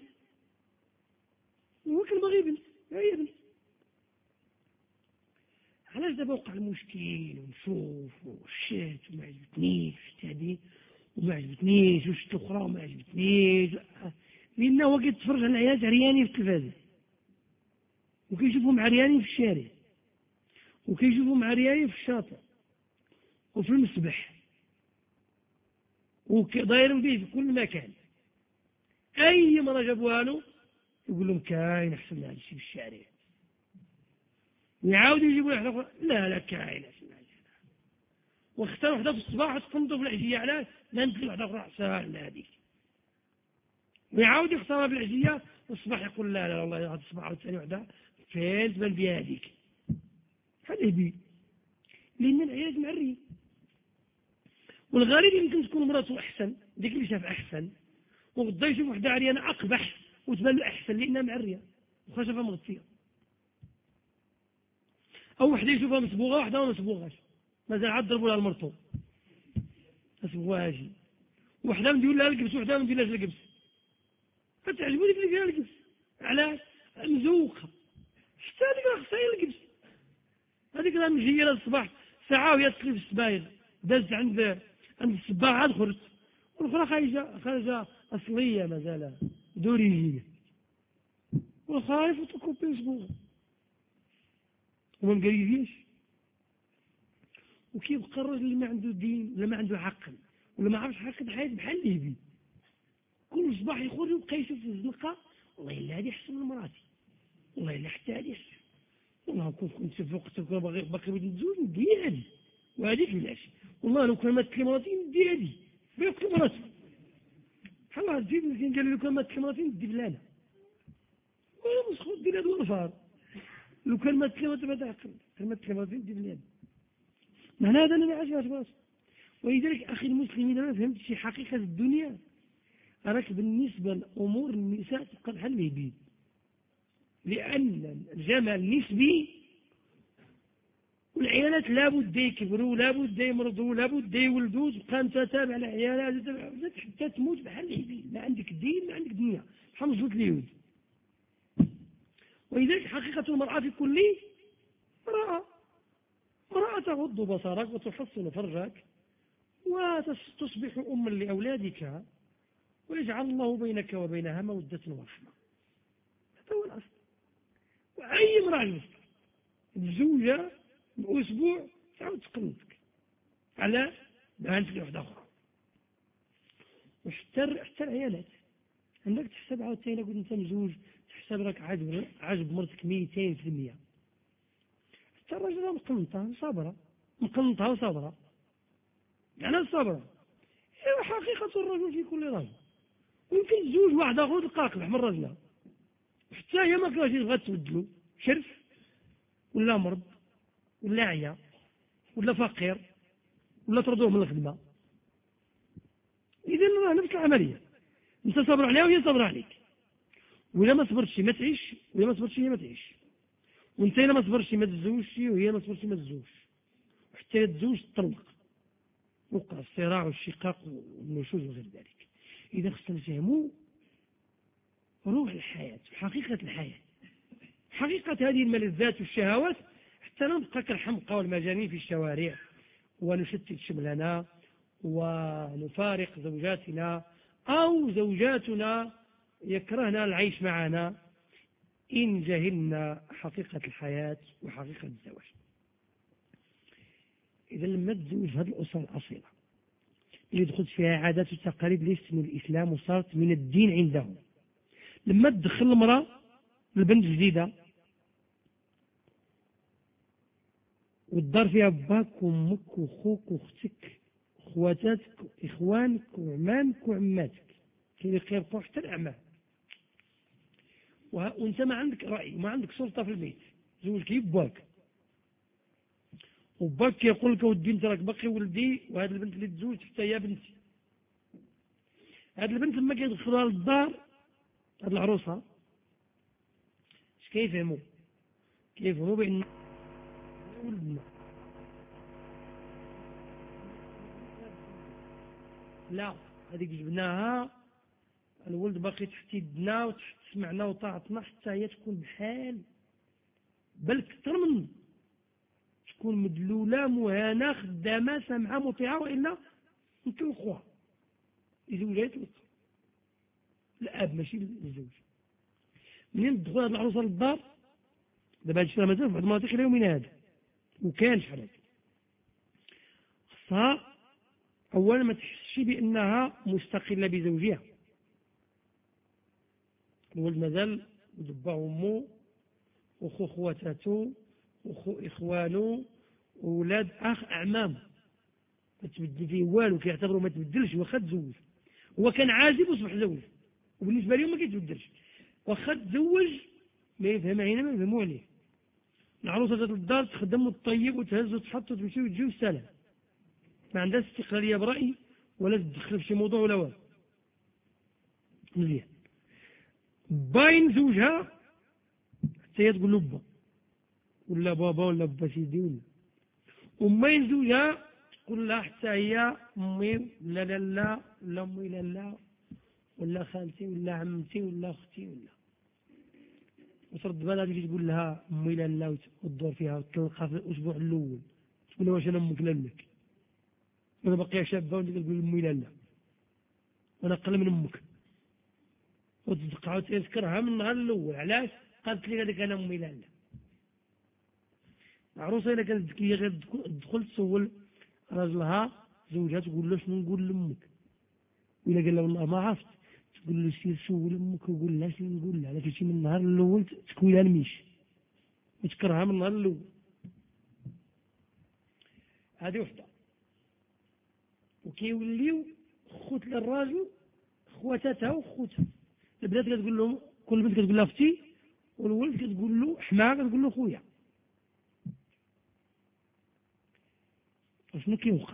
هو كان باغي بنت، هي بنت. علاش دابا وقع المشكل ونشوف وشات وما عجبتنيش وشت هادي وما عجبتنيش وشت الاخرى وما عجبتنيش؟ لأنه هو كيتفرج على العيال عريانين في التلفازة، وكيشوفهم عريانين في الشارع، وكيشوفهم عريانين في الشاطئ وفي المسبح، ودايرين به في كل مكان. أي مرة جابوها له يقول لهم كاين أحسن من هذا الشيء في الشارع، ويعاودوا يجيبوا واحدة أخرى لا لا كاين أحسن من هذا، واختار واحدة في الصباح وتقنطوا في العشية علاش؟ لا ندير واحدة أخرى أحسن من هذيك، ويعاود يختارها في العشية والصباح يقول لا لا والله هذا الصباح ثاني واحدة فين تبان بها هذيك. هذا يبي لأن العيال معري، والغالب يمكن تكون مراته أحسن، ديك اللي شاف أحسن، وغدا يشوف وحدة عريانة أقبح وتبان له أحسن لأنها معرية وخشفها مغطية، أو وحدة يشوفها مسبوغة وحدة ما مسبوغاش مازال عاد ضربوا لها المرطو ما سبوغاهاش، وحدة مدير لها الكبس وحدة مدير لها الكبس، فتعجبو ديك اللي فيها الكبس. علاش؟ مزوقة، حتى هذيك راه خصها هي الكبس، هذيك راه مجيرة الصباح ساعة وهي تسقي في السبايغ، دازت عند عند الصباغ عاد خرجت، والأخرى خارجة خارجة أصلية مازال دوريجية، والأخرى فوتوكوبي مسبوغة وما مقريبياش. وكيبقى الراجل اللي ما عنده دين ولا ما عنده عقل ولا ما عرفش حقيقة الحياة بحال اللي يبي، كل صباح يخرج ويبقى يشوف في الزنقة والله إلا هذه أحسن من مراتي، والله إلا حتى هذه أحسن، والله كنت كنت في وقت باغي باقي بغيت نتزوج ندي هذه وهذيك علاش، والله لو كان ماتت لي مراتي ندي هذه بيقتل مراتي، بحال واحد الجيب مسكين قال لي لو كان ماتت لي مراتي ندي فلانة، ولا مسخوط دير هذا الوفار، لو كان ماتت لي مراتي ما تعقل، كان ماتت لي مراتي ندي فلانة. معنى هذا أنا ما عاجبهاش براسي. ولذلك أخي المسلم إذا ما فهمت شي حقيقة الدنيا راك بالنسبة لأمور النساء تبقى بحال الهبيد، لأن الجمال نسبي، والعيالات لابد يكبروا لابد يمرضوا لابد يولدوا، تبقى أنت تابع العيالات حتى تموت بحال الهبيد، ما عندك دين ما عندك دنيا بحال مزبوط اليهود. ولذلك حقيقة المرأة في كل امرأة، امرأة تغض بصرك وتحصن فرجك وتصبح أما لأولادك ويجعل الله بينك وبينها مودة ورحمة، هذا هو الأصل. وأي امرأة الزوجة بأسبوع تعود تقنطك على بهانت لي واحدة أخرى، وحتى حتى العيالات عندك تحسب عاوتاني كنت أنت مزوج تحسب راك عاجب عاجب مرتك ميتين في المية، حتى الراجل مقنطة صابرة مقنطة وصابرة يعني صابرة. هي حقيقة الرجل في كل رجل، ويمكن تزوج واحد آخر تقاقلح من رجلها حتى هي ما كانش تبغى تبدلو شرف ولا مرض ولا عيا ولا فقير ولا تردوه من الخدمة. إذن نفس العملية، أنت صبر عليها وهي صبر عليك، وإذا ما صبرتش ما تعيش، وإذا ما صبرتش هي ما تعيش، وأنت إذا ما صبرتش ما تزوجش، وهي ما صبرتش ما تزوجش، وحتى تزوج تطلق، وقع الصراع والشقاق والنشوز وغير ذلك. إذا خصنا نفهموا روح الحياة وحقيقة الحياة، حقيقة هذه الملذات والشهوات، حتى لا نبقى كالحمقى والمجانين في الشوارع ونشتت شملنا ونفارق زوجاتنا أو زوجاتنا يكرهنا العيش معنا إن جهلنا حقيقة الحياة وحقيقة الزواج. إذا لما تزوج هذه الأسرة الأصيلة اللي دخلت فيها عادات وتقاليد ليست من الإسلام وصارت من الدين عندهم، لما تدخل المرأة البنت جديدة والدار فيها باك وامك وخوك واختك خواتاتك واخوانك وعمامك وعماتك، كي يبقوا حتى الاعمام، وانت ما عندك راي وما عندك سلطه في البيت، زوجك باك وباك يقول لك ودي انت راك باقي ولدي، وهذه البنت اللي تزوج حتى هي بنتي. هذه البنت لما كيدخلوها للدار هذه العروسه اش كيفهموا؟ كيفهموا بان ولدنا لا، هذيك جبناها الولد باقي تحت يدنا وتحت سمعنا وطاعتنا حتى هي تكون بحال بل اكثر من تكون مدلوله مهانه خدامه سامعه مطيعه، والا نطلقوها. يزوجها يطلق الاب ماشي الزوج. منين تدخل هذه العروسه للدار دابا هادشي راه مازال في بعض المناطق الى يومنا هذا وكان شحال هذا، خصها اولا ما تحسش بانها مستقله بزوجها، الولد مازال دبا امه وخو خواتاتو وخو اخوانو وولاد اخ اعمام، ما تبدل فيه والو، كيعتبروا ما تبدلش واخا تزوج. هو كان عازب وصبح زوج، وبالنسبه لهم ما كيتبدلش، واخا تزوج ما يفهم عينه ما يفهموا عليه. العروسه جات للدار تخدم وتطيب وتهز وتحط وتمشي وتجي والسلام، ما عندهاش استقلاليه براي ولا تدخل في شي موضوع ولا والو. مزيان باين زوجها حتى هي تقول له با ولا بابا ولا با سيدي، ولا وما زوجها تقول لها حتى هي امي لا لا لا ولا امي لا لا ولا خالتي ولا عمتي ولا اختي، ولا وترد بالها تجي تقول لها امي لا لا وتدور فيها وتطلقها في الاسبوع الاول، تقول لها واش انا امك لا لك؟ وانا باقيه شابه وانت تقول امي لا لا وانا اقل من امك، وتقعد تذكرها من النهار الاول. علاش؟ قالت لي هذيك انا امي لا لا. العروسه اذا كانت ذكيه غير تدخل تسول راجلها زوجها تقول له شنو نقول لامك، وإلا قال له والله ما عرفت تقول له سير سول امك وقول لها شنو نقول لها، لكن شي من النهار الاول تكوي لها الميش وتكرهها من النهار الاول. هذه وحده. وكيوليو خوت للراجل خواتاتها وخوتها، البنات كتقول لهم كل بنت كتقول لها اختي، والولد كتقول له حماه كتقول له خويا. وشنو كيوقع؟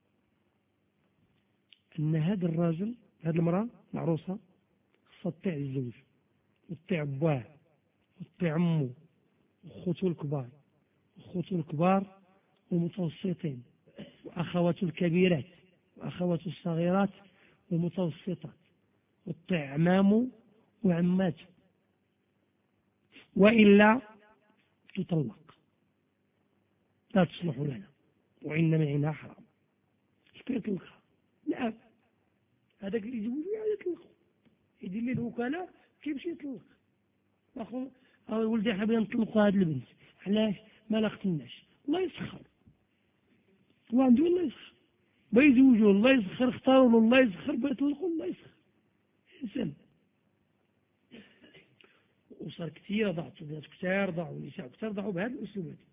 ان هذا الراجل هذه المراه العروسه خصها تطيع الزوج وتطيع باه وتطيع امه وخوته الكبار وخوته الكبار والمتوسطين واخواته الكبيرات واخواته الصغيرات والمتوسطات، وتطيع عمامه وعماته، والا تطلق لا تصلح لنا وعنا من عينها حرام. اش كيطلقها؟ لا، هذاك اللي يزوج يطلقه، يدير ليه الوكاله كيمشي يطلق. اخو ولدي حاب نطلقوا هذه البنت، علاش ما لاقتناش؟ الله يسخر، هو عنده الله يسخر، ما يزوجوا الله يسخر، اختاروا له الله يسخر، بيطلقوا الله يسخر. انسان وصار كثير ضعت بنات كثار ضعوا نساء كثار ضعوا بهذا الاسلوب هذا.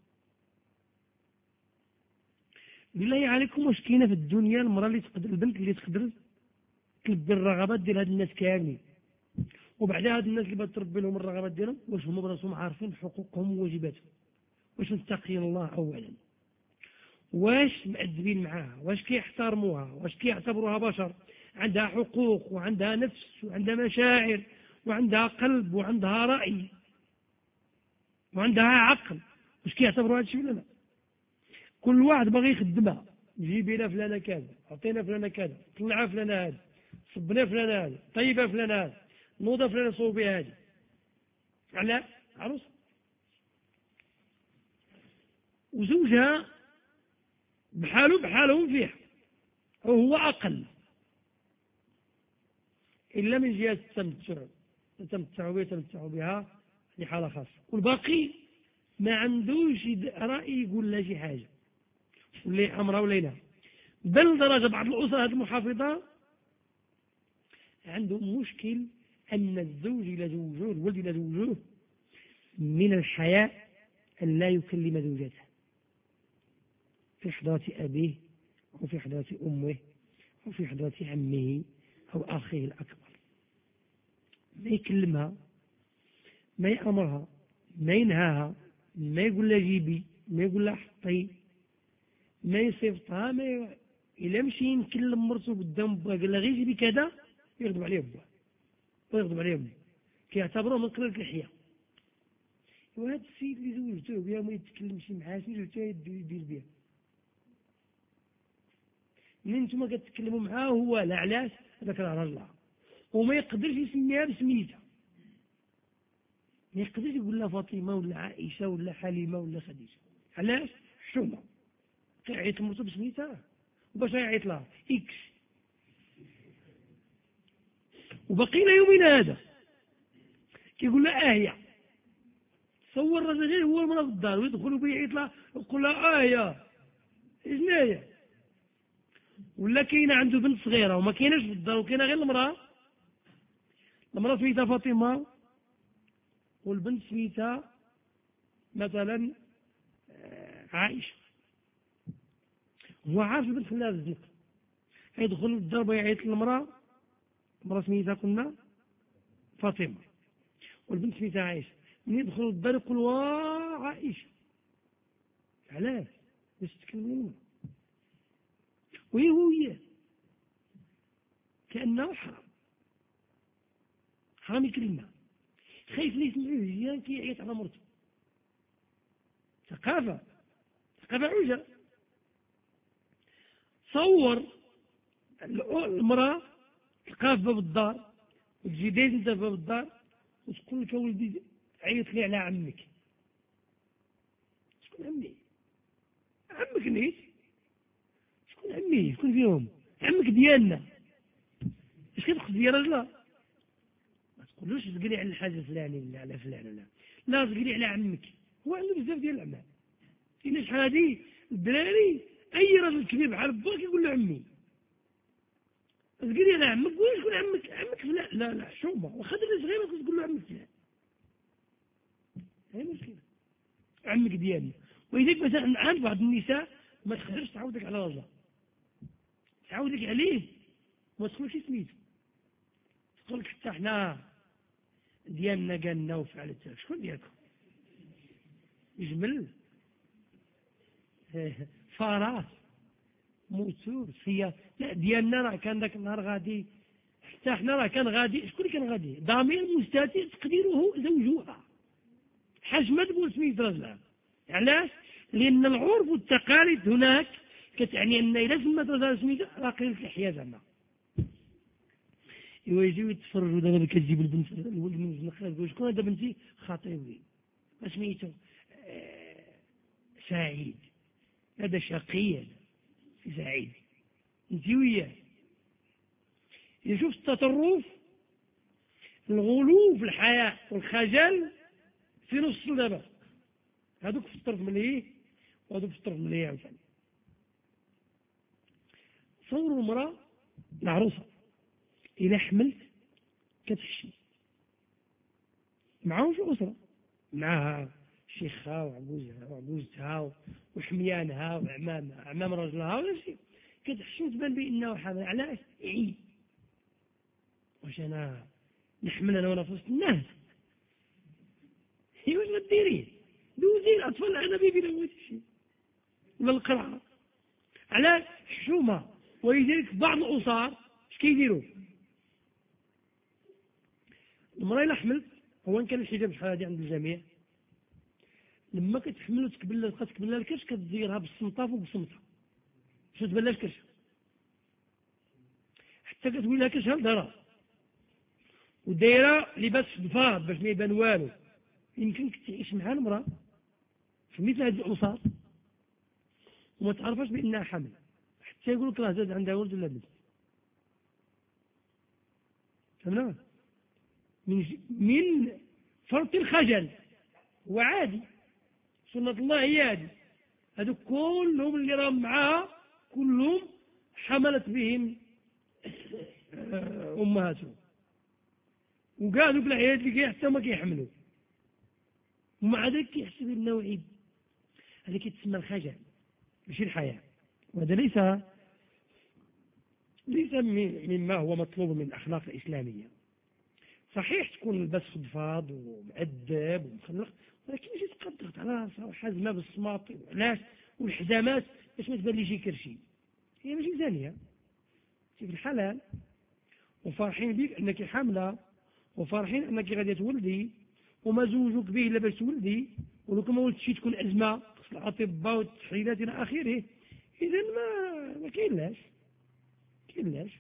بالله عليكم واش كاينه في الدنيا المراه اللي تقدر البنت اللي تقدر تلبي الرغبات ديال هاد الناس كاملين، وبعدها هاد الناس اللي بغات تربي لهم الرغبات ديالهم واش هما براسهم عارفين حقوقهم وواجباتهم؟ واش متقين الله اولا؟ واش مأدبين معاها، واش كيحترموها، واش كيعتبروها بشر عندها حقوق وعندها نفس وعندها مشاعر وعندها قلب وعندها رأي وعندها عقل، واش كيعتبروا هذا الشيء ولا لا؟ كل واحد باغي يخدمها، جيبي لنا فلانة كذا، عطينا فلانة كذا، طلعها فلانة هذه، صبنا فلانة هذه، طيبها فلانة هذه، نوضة فلانة صوبي هذه. على عروس وزوجها بحاله بحالهم فيها أو هو أقل، إلا من جهة التمتع تمتع بها تمتع بها لحالة خاصة، والباقي ما عندوش رأي يقول لها شي حاجة ولا أمرها ولا ينهى. بل درجة بعض الأسر هذه المحافظة عندهم مشكل أن الزوج إلى زوجه الولد إلى زوجه من الحياء أن لا يكلم زوجته في حضرة أبيه أو في حضرة أمه أو في حضرة عمه أو أخيه الأكبر، ما يكلمها، ما يأمرها، ما ينهاها، ما يقول لها جيبي، ما يقول لها حطي، ما يصيفطها، ما ي... إلا مشي ينكلم مرته قدام بها قال لها غير جيبي كذا يغضب عليه بها ويغضب عليه بها، كيعتبروه من قلة الحياة. وهذا السيد اللي زوجته بها ما يتكلمش معاه زوجته يدير بها، منين نتوما كتكلموا معاه هو لا علاش هذاك راه راجلها وما يقدرش يسميها بسميتها، ما يقدرش يقول لها فاطمة ولا عائشة ولا حليمة ولا خديجة. علاش؟ حشومة، كيعيط لمرته بسميتها وباش يعيط لها إكس. وبقينا يومنا هذا كيقول لها آهية، تصور الراجل غير هو المرأة في الدار ويدخل بيعيط لها يقول لها آهية إجناية. ولا كاينه عنده بنت صغيره وما كايناش في الدار وكاينه غير المراه، المراه سميتها فاطمه والبنت سميتها مثلا عائشه، هو عارف البنت خلاها الزنق، يدخل للدار يعيط للمراه، المراه سميتها قلنا فاطمه والبنت سميتها عائشه، من يدخل للدار يقول واه عائشه. علاش؟ باش تكلموا وهي هوية كأنه حرام، حرام يكلمها، خايف ليس معه جيران كي يعيط على مرته. ثقافة ثقافة عوجة. صور المرأة تلقاها في باب الدار وتجي دايز انت في باب الدار وتقول لك ولدي عيط لي على عمك. شكون عمي؟ عمك نيت؟ شكون عمي؟ شكون فيهم؟ عمك ديالنا. اش كتقصد يا رجل؟ ما تقولوش تقري على الحاجه الفلاني ولا على فلان ولا لا، تقري على عمك. هو عنده بزاف ديال الاعمال. كاين شحال هادي الدراري اي راجل كبير بحال باك يقول له عمي. تقري على عمك وين شكون عمك؟ عمك فلان. لا لا حشومه، واخا دري صغير تقول له عمك فلان. هاي مشكله. عمك ديالنا. ولذلك مثلا عند بعض النساء ما تقدرش تعاودك على راجلها، تعاودك عليه وما تقولش سميتو، تقول لك حتى حنا ديالنا قالنا وفعلت. شكون ديالكم؟ جمل فراس موتور سيارة. لا ديالنا راه كان ذاك النهار غادي، حتى حنا راه كان غادي. شكون اللي كان غادي؟ ضمير مستتر تقديره زوجها. حاج ما تقول سميت رجلها. علاش؟ لأن العرف والتقاليد هناك كتعني أن إذا سمت رجلها سميتها راه قليلة الحياة زعما. إوا يجيو يتفرجوا دابا كتجيب البنت الولد من الزنقة تقول شكون هذا بنتي؟ خطيبي. ما سميتو؟ آه سعيد. هذا شقي في سعيد. انت وياه. يشوف التطرف، الغلو في الحياة والخجل في نص دابا، هذوك في الطرف مليح وهذوك في الطرف مليح عاوتاني. صوروا المرأة العروسة إلى حملت كتحشم معاهم في أسرة، معها شيخها وعجوزها وعجوزتها وحميانها وعمامها عمام رجلها ولا شيء، كتحشم تبان بأنه حامل. علاش؟ عيب. واش أنا نحمل أنا وأنا في وسط الناس؟ هي واش غديري؟ دوزي الأطفال العنبي بلا ما شي ولا القرعة على حشومة. ولذلك بعض الأسر اش كيديروا؟ المرأة إلا حملت، هو إن كان الحجاب شحال هادي عند الجميع، لما كتحمل وتكبل تبقى تكبل لها الكرش كتزيرها بالصمطة فوق بالصمطة باش تبان لها الكرش، حتى كتولي لها كرشها لظهرها، ودايرة لباس فضفاض باش ما يبان والو. يمكنك تعيش مع المرأة في مثل هذه الأسر وما تعرفش بأنها حامل، حتى يقول لك راه زاد عندها ولد ولا بنت. فهمنا؟ من من فرط الخجل، وعادي، سنة الله هي هذه. هذو كلهم اللي راهم معاها كلهم حملت بهم أمهاتهم، وكاع دوك العيالات اللي كي حتى ما كيحملوا، ومع ذلك كيحسب انه عيب. هذا كيتسمى الخجل ماشي الحياة، وهذا ليس ليس مما هو مطلوب من الأخلاق الإسلامية. صحيح تكون البس فضفاض ومؤدب ومخلق، ولكن ماشي تبقى تضغط على راسها وحازمه بالصماط وعلاش والحزامات باش ما تبان لي شي كرشي. هي ماشي زانية، في الحلال، وفرحين بك انك حامله، وفرحين انك غادي تولدي، وما زوجوك به الا باش تولدي، ولو كان ما ولدتيش تكون ازمه خص الاطباء والتحليلات الى اخره. اذا ما ما كاينلاش كاينلاش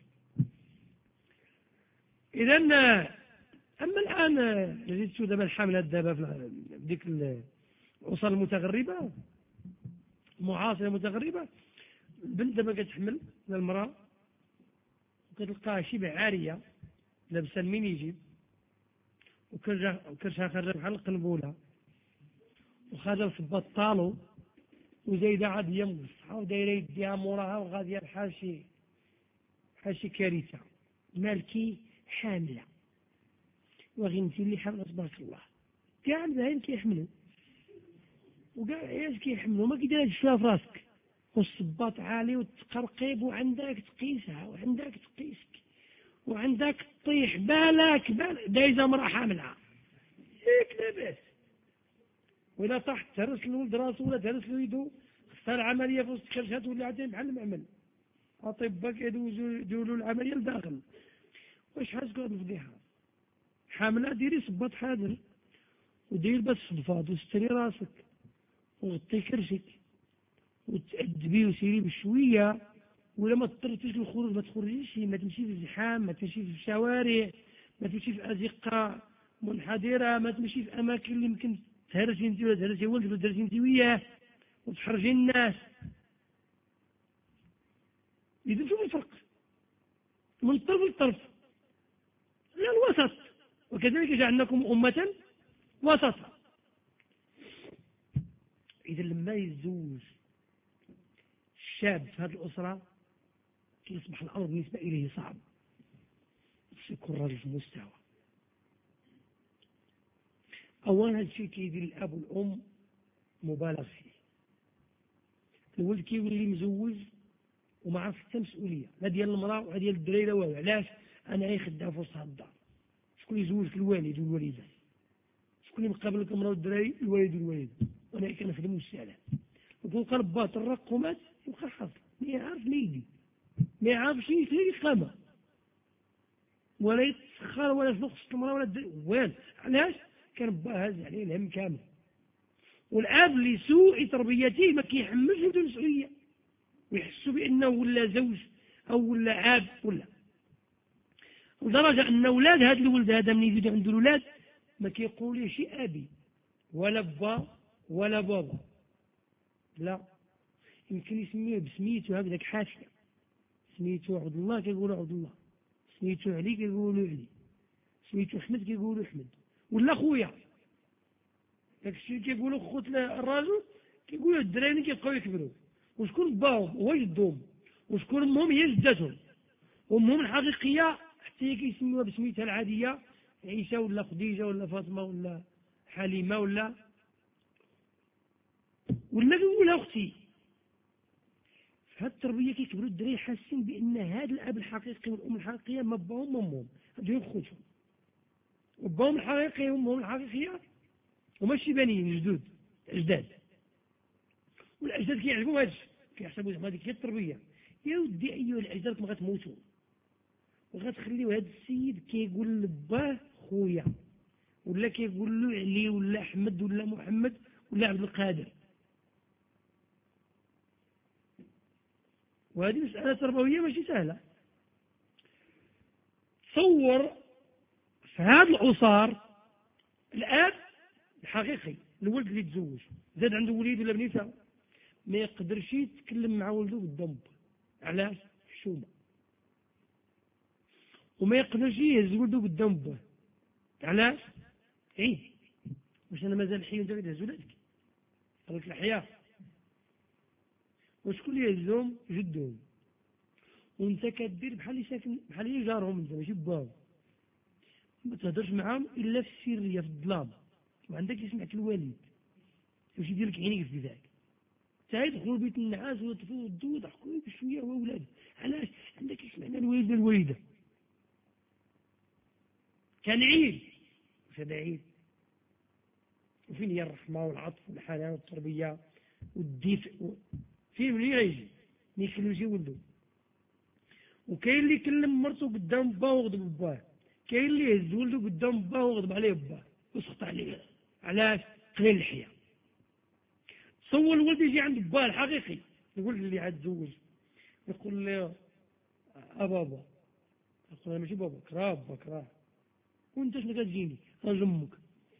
اذا. اما الان جيتو دابا الحاملات دابا في ديك الاسر المتغربه المعاصره المتغربه، البنت دابا كتحمل المراه وكتلقاها شبه عاريه لابسه المينيجيب وكرشها خارجه بحال القنبوله، وخارجه في البطالو، وزايده عاديه مقصحه ودايره يديها موراها وغاديه بحال شي بحال شي كارثه. مالكي حامله وغنتي اللي حامله تبارك الله. كاع البهايم كيحملوا وكاع العيال كيحملوا، ما كيديرش فيها في راسك، والصباط عالي وتقرقيب وعندك تقيسها وعندك تقيسك وعندك تطيح بالك بالك دايزه مرأة حاملها ياك لاباس. وإذا طاحت تهرس الولد راسه ولا تهرس له يدو، خصها العملية في وسط كرشها تولي عاد بحال المعمل. أطباء كيدوزوا يديروا العملية لداخل. واش حاسك هاد الفضيحة؟ حاملة ديري صباط حاضر ودير بس فضفاض وستري راسك وغطي كرشك وتأدبي وسيري بشوية، ولا ما اضطرتيش للخروج ما تخرجيش، ما تمشي في الزحام، ما تمشي في الشوارع، ما تمشي في أزقة منحدرة، ما تمشي في أماكن اللي يمكن تهرسي انت ولا تهرسي ولدك ولا تهرسي انت وياه وتحرجي الناس. إذا شوف الفرق من طرف لطرف، لا الوسط، وكذلك جعلناكم أمة وسطا. إذا لما يتزوج الشاب في هذه الأسرة يصبح الأمر بالنسبة إليه صعب، يكون راجل في مستوى. أولا هذا الشيء كيدير الأب والأم مبالغ فيه. الولد كيولي مزوج وما عرف حتى مسؤولية لا ديال المرأة ولا ديال الدراري لا والو. علاش؟ أنا غير خدام في وسط الدار. شكون يزوجك؟ الوالد والوالدة. شكون اللي مقابل لك المرأة والدراري؟ الوالد والوالدة. وأنا كنخدم والسلام. وكون قلب بات الرق ومات يبقى حاضر، ما يعرف ما يدي، ما يعرفش يشري قامة ولا يتسخر ولا يفوق المرأة ولا الدراري والو. علاش؟ كان با هاز عليه الهم كامل. والاب لسوء تربيته ما كيحملش عنده المسؤوليه، ويحسوا بانه ولا زوج او ولا عاب ولا، لدرجه ان اولاد هذا الولد هذا من يزيد عنده الاولاد ما كيقوليش ابي ولا با ولا بابا، لا، يمكن يسميه بسميته هكذاك حاشيه. سميته عبد الله كيقولوا عبد الله، سميته علي كيقولوا علي، سميته احمد كيقولوا احمد، ولا خويا. داك الشيء كيقولوا خوت الراجل كيقولوا الدراري كيبقاو يكبروا. وشكون باهم؟ هو جدهم. وشكون امهم؟ هي جدتهم. امهم الحقيقيه حتى هي كيسميوها بسميتها العاديه عيشه ولا خديجه ولا فاطمه ولا حليمه ولا ولا كيقولها اختي. في هذه التربيه كيكبروا الدراري حاسين بان هذا الاب الحقيقي والام الحقيقيه ما باهم امهم، هذو خوتهم. وباهم الحقيقي وامهم الحقيقيه وماشي بنين جدود اجداد. والاجداد كيعجبهم هذا الشيء، كيحسبوا زعما هذيك هي التربيه. يا ودي ايها الاعزاء ما غتموتوا وغتخليو هذا السيد كيقول لباه خويا، ولا كيقول له علي ولا احمد ولا محمد ولا عبد القادر. وهذه مساله تربويه ماشي سهله. تصور في هذا العصار الاب الحقيقي الولد اللي تزوج زاد عنده وليد ولا بنيته ما يقدرش يتكلم مع ولده قدام با. علاش؟ حشومه. وما يقدرش يهز ولده قدام با. علاش؟ عيب. واش انا مازال حي وانت كتهز ولادك؟ قالت الحياه. وشكون اللي يهزهم؟ جدهم. وانت كدير بحال اللي ساكن بحال اللي جارهم انت ماشي باهم. ما تهضرش معاهم الا في السريه في الظلام، وعندك يسمعك الوالد واش يدير لك عينيك في ذاك. تا يدخلوا بيت النعاس ويطفوا الضو ويضحكوا بشويه هو ولاد. علاش؟ عندك يسمعنا الوالد الوالده. كان عيب. واش هذا عيب؟ وفين هي الرحمه والعطف والحنان والتربيه والدفء؟ فين منين غيجي؟ ما يكلمش ولده. وكاين اللي يكلم مرته قدام باه ويغضب باه، كاين اللي يهز ولده قدام باه ويغضب عليه باه ويسخط عليه. علاش؟ قليل الحياه. تصور الولد يجي عند باه الحقيقي، يقول اللي عاد تزوج يقول له ابابا، يقول له ماشي بابا كراه با كراه، وانت شنو كتجيني؟ راجل امك.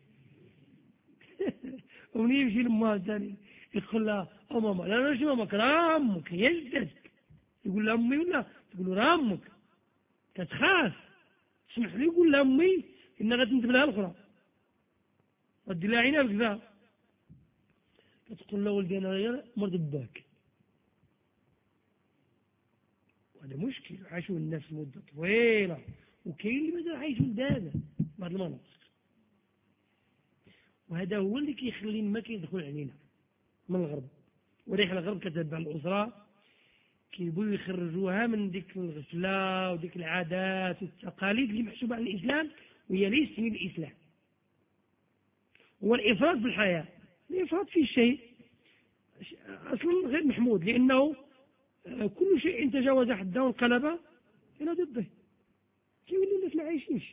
ومنين يمشي لامها ثاني يقول لها او ماما، لا ماشي ماما كراه امك هي جدتك. يقول لها امي ولا تقول له راه امك. كتخاف تسمح لي يقول لها امي انها غتندب لها الاخرى غدي لها عينها بكذا. كتقول له ولدي انا غير مرض باك. وهذا مشكل. عاشوا الناس مده طويله وكاين اللي مازال عايش ولدانا بعض المناطق. وهذا هو اللي كيخلي ما كيدخل علينا من الغرب. وريح الغرب كتتبع الاسره كيبغيو يخرجوها من ديك الغفله وديك العادات والتقاليد اللي محسوبه على الاسلام وهي ليست من الاسلام. هو الافراط في الحياه. الافراط في شيء اصلا غير محمود، لانه كل شيء تجاوز حده وانقلب الى ضده. كيولي الناس ما عايشينش.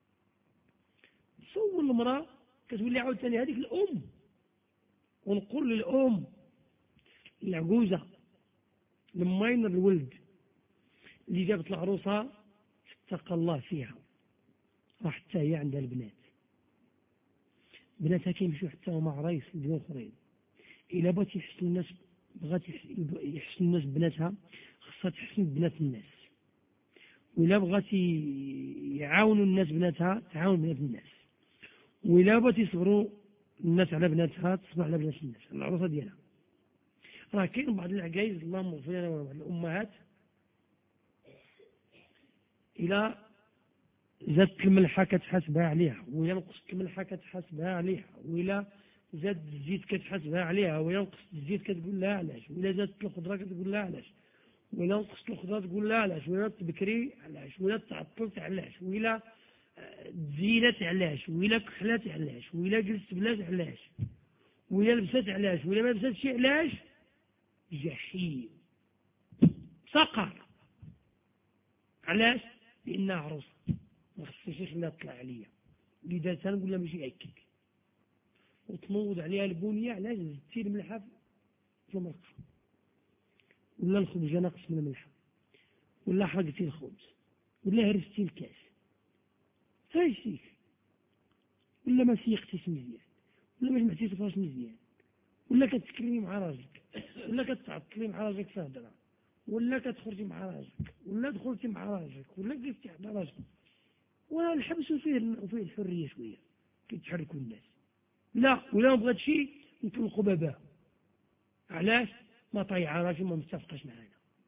تصور المراه كتولي عاوتاني هذيك الام، ونقول للام العجوزه لماين الولد اللي جابت العروسه اتقى الله فيها، راح حتى هي عندها البنات، بناتها كيمشيو حتى هما عرايس لديون اخرين. الا بغات يحسن الناس بغات يحسن الناس بناتها خصها تحسن بنات الناس، وإلا بغات يعاونوا الناس بناتها تعاون بنات الناس، وإلا بغات يصبروا الناس على بناتها تصبر على بنات الناس العروسه ديالها. راه كاين بعض العجائز اللهم اغفر لنا وبعض الامهات الى زادت الملحه كتحاسبها عليها وإلا نقصت الملحه كتحاسبها عليها، وإلا زاد الزيت كتحاسبها عليها وإلا نقصت الزيت كتقول لها علاش، وإلا زادت الخضره كتقول لها علاش، وإلا نقصت الخضره تقول لها علاش، وإلا تبكري علاش، وإلا تعطلت علاش، وإلا تزينت علاش، وإلا كحلات علاش، وإلا جلست بلاش علاش، وإلا لبست علاش، وإلا ما لبستش علاش. جحيم سقر. علاش؟ لانها عروسه ما خصنيش نخليها تطلع عليا لذاتها نقول لها ماشي هكاك، وتنوض عليها البنيه. علاش؟ زدتي الملحه في المرقه، ولا الخبز ناقص من الملحه، ولا حرقتي الخبز، ولا هرستي الكاس هايشيك، ولا ما سيقتيش مزيان، ولا ما جمعتيش الفراش مزيان، ولا كتكلمي مع راجلك، ولا كتعطلي مع راجلك في هضره، ولا كتخرجي مع راجلك، ولا دخلتي مع راجلك، ولا جلستي عند راجلك. والحبس فيه وفيه الحريه شويه كيتحركوا الناس. لا ولا ما بغات شي نطلقوا باباه. علاش؟ ما طيعه راجل ما متفقش معنا.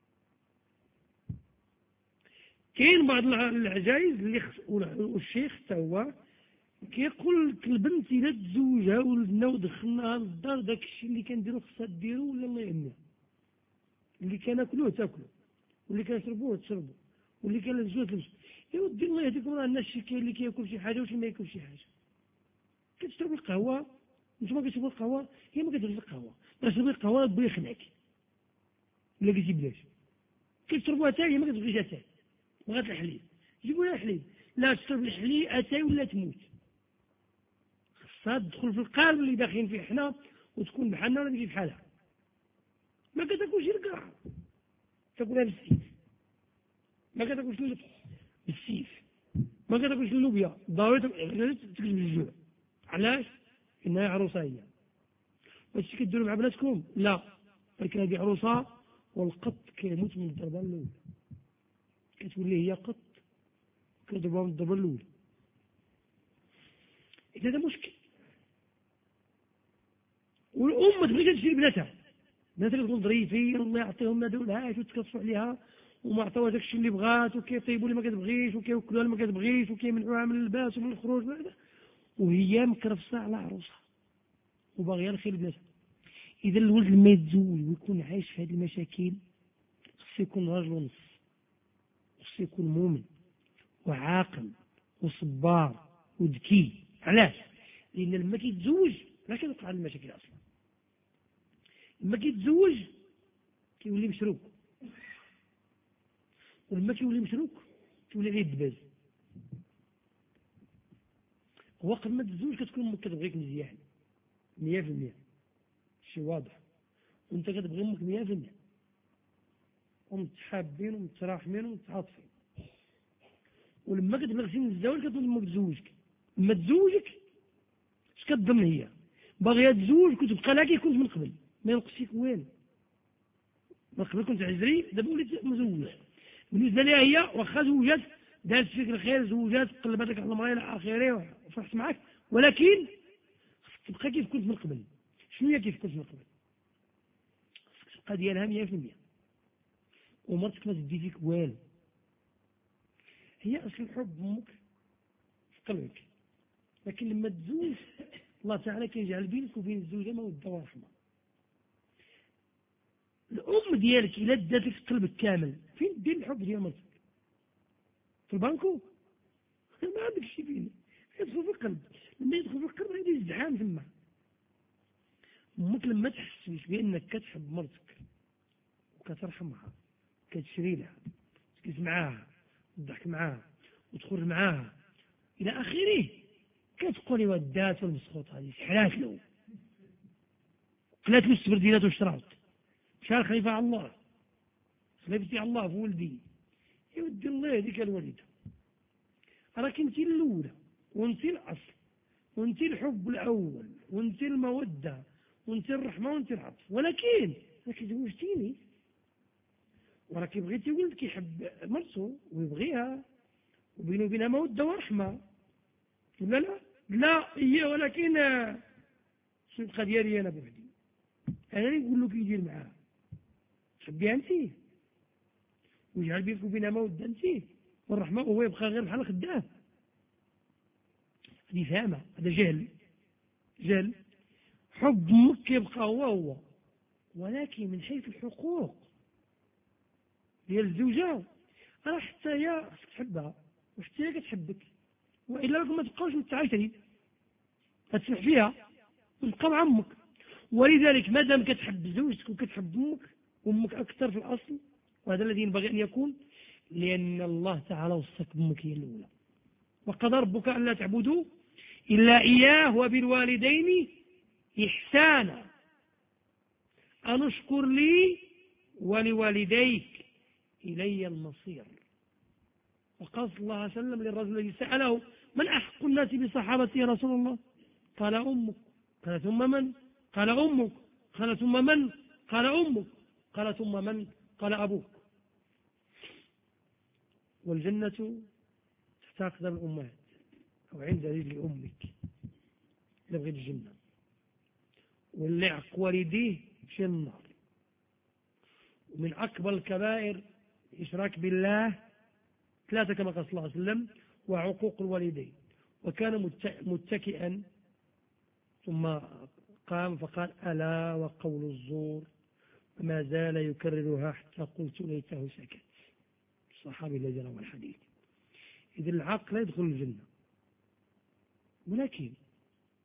كاين بعض العجائز اللي خص... والشيخ حتى هو كيقول لك البنت الا تزوجها ولدنا ودخلناها للدار داك الشيء اللي كنديرو خصها ديرو ولا الله يهنيها. اللي كناكلوه تاكلوا، واللي كنشربوه تشربوا، واللي كنلبسوه تلبسوا. يا ودي الله يهديكم راه الناس شي كاين اللي كياكل شي حاجه وشي ما ياكل شي حاجه. كتشرب القهوه نتوما كتشربوا القهوه هي ما كتشربش القهوه، كتشرب القهوه بغى يخنعك. ولا قلتي بلاش كتشربوا اتاي ما كتبغيش اتاي بغات الحليب جيبوا لها الحليب لا تشرب الحليب اتاي ولا تموت خصها تدخل في القالب اللي داخلين فيه حنا وتكون بحالنا ولا تجي بحالها ما كتاكلش الكرع تاكلها بالسيف ما كتاكلش اللحم بالسيف ما كتاكلش اللوبيا ضروري تكذب الجوع علاش انها عروسه هي واش كديروا مع بناتكم لا ولكن هذه عروسه والقط كيموت من الضربه الاولى كتولي هي قط كيضربوها من الضربه الاولى اذا هذا مشكل والام ما تبغيش تشري بناتها بناتها كتقول ظريفين الله يعطيهم هذول هاش وتكتصفوا عليها وما عطاوها داك الشيء اللي بغات وكيطيبوا اللي ما كتبغيش وكيوكلوها اللي ما كتبغيش وكيمنعوها من اللباس ومن الخروج وهي مكرفصه على عروسها وباغيه الخير لبناتها. اذا الولد لما يتزوج ويكون عايش في هذه المشاكل خصو يكون راجل ونص خصو يكون مؤمن وعاقل وصبار وذكي. علاش؟ لان لما كيتزوج لا كتوقع هذه المشاكل اصلا. لما كيتزوج كيولي مشروك ولما كيولي مشروك كيولي غير الدباز. هو قبل ما تتزوج كتكون امك كتبغيك مزيان مية في المية شي واضح وانت كتبغي امك مية في المية ومتحابين ومتراحمين ومتعاطفين. ولما كتبلغ سن الزواج كتقول امك تزوجك. لما تزوجك اش كتظن هي باغيه تزوج كنت تبقى لها كي كنت من قبل ما ينقص فيك والو. من قبل كنت عزري دابا وليت مزوج. بالنسبه لها هي واخا زوجات دارت فيك الخير زوجات قلبتك على المراه الى اخره وفرحت معك ولكن خصك تبقى كيف كنت من قبل. شنو هي كيف كنت من قبل؟ خصك تبقى ديالها مية في المية ومرتك ما تدي فيك والو. هي اصل الحب امك في قلبك لكن لما تزوج الله تعالى كيجعل بينك وبين الزوجه موده ورحمه. الام ديالك الا دات لك قلبك كامل فين دير الحب ديال مرتك؟ في البانكو ما عندك شي فين يدخل في القلب. لما يدخل في القلب غادي يزدحام تما. امك لما تحسش بانك كتحب مرتك وكترحمها كتشري لها تجلس معاها تضحك معاها وتخرج معاها الى اخره كتقولي ودات والمسخوط هذه شحالات له قلات له السبردينات وشرات مشى الخليفه على الله خليفتي على الله في ولدي يودي الله هذيك الوالده راك انت الاولى وانت الاصل وانت الحب الاول وانت الموده وانت الرحمه وانت العطف. ولكن راك زوجتيني وراك بغيتي ولدك يحب مرته ويبغيها وبينه وبينها موده ورحمه ولا لا؟ لا هي ولكن شو القضيه ديالي انا بوحدي انا اللي نقول له كي يدير معاها تحبيها انت ويجعل بينك وبينها موده انت والرحمه وهو يبقى غير بحال خدام. هذه فاهمه هذا جهل جهل. حب امك يبقى هو هو ولكن من حيث الحقوق ديال الزوجه راه حتى هي خصك تحبها وحتى هي كتحبك والا راكم ما تبقاوش متعايشين غتسمح فيها وتبقى مع امك. ولذلك مادام كتحب زوجتك وكتحب امك وامك اكثر في الاصل وهذا الذي ينبغي ان يكون لان الله تعالى وصاك بامك هي الاولى. وقضى ربك الا تعبدوا الا اياه وبالوالدين احسانا ان اشكر لي ولوالديك الي المصير. وقال صلى الله عليه وسلم للرجل الذي سأله من أحق الناس بصحابتي يا رسول الله؟ قال أمك. قال ثم من؟ قال أمك. قال ثم من؟ قال أمك. قال ثم من؟ قال أبوك. والجنة تحت أقدام الأمهات أو عند رجل أمك إذا بغيت الجنة. واللي عق والديه في النار. ومن أكبر الكبائر إشراك بالله ثلاثة كما قال صلى الله عليه وسلم وعقوق الوالدين. وكان متكئا ثم قام فقال ألا وقول الزور وما زال يكررها حتى قلت ليته سكت. الصحابي الذي روى الحديث. إذا العقل لا يدخل الجنة ولكن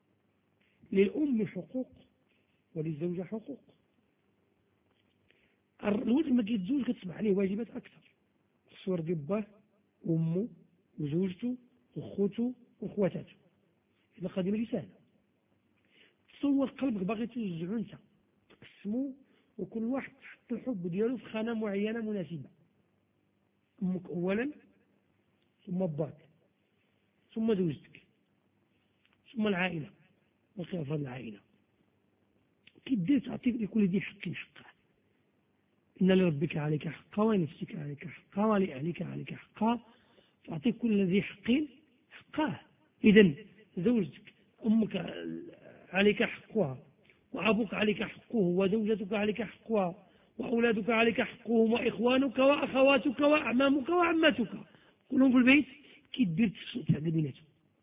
للأم حقوق وللزوجة حقوق. الولد لما كيتزوج كتصبح عليه واجبات أكثر، خصو يرضي باه وأمه وزوجته وخوته وخواتاته. هذه قضية ماشي سهلة. تصور قلبك باغي توزعو انت، تقسمو وكل واحد تحط الحب ديالو في خانة معينة مناسبة. أمك أولا، ثم باك، ثم زوجتك، ثم العائلة وكيف أفراد العائلة. كيدير تعطي لكل ذي حق حقه. إن لربك عليك حقا ولنفسك عليك حقا ولأهلك عليك حقا، تعطي كل ذي حق حقه. إذن زوجتك أمك عليك حقها، وأبوك عليك حقه، وزوجتك عليك حقها، وأولادك عليك حقهم، وإخوانك وأخواتك وأعمامك وعماتك كلهم في البيت. كيدير تعدي بيناتهم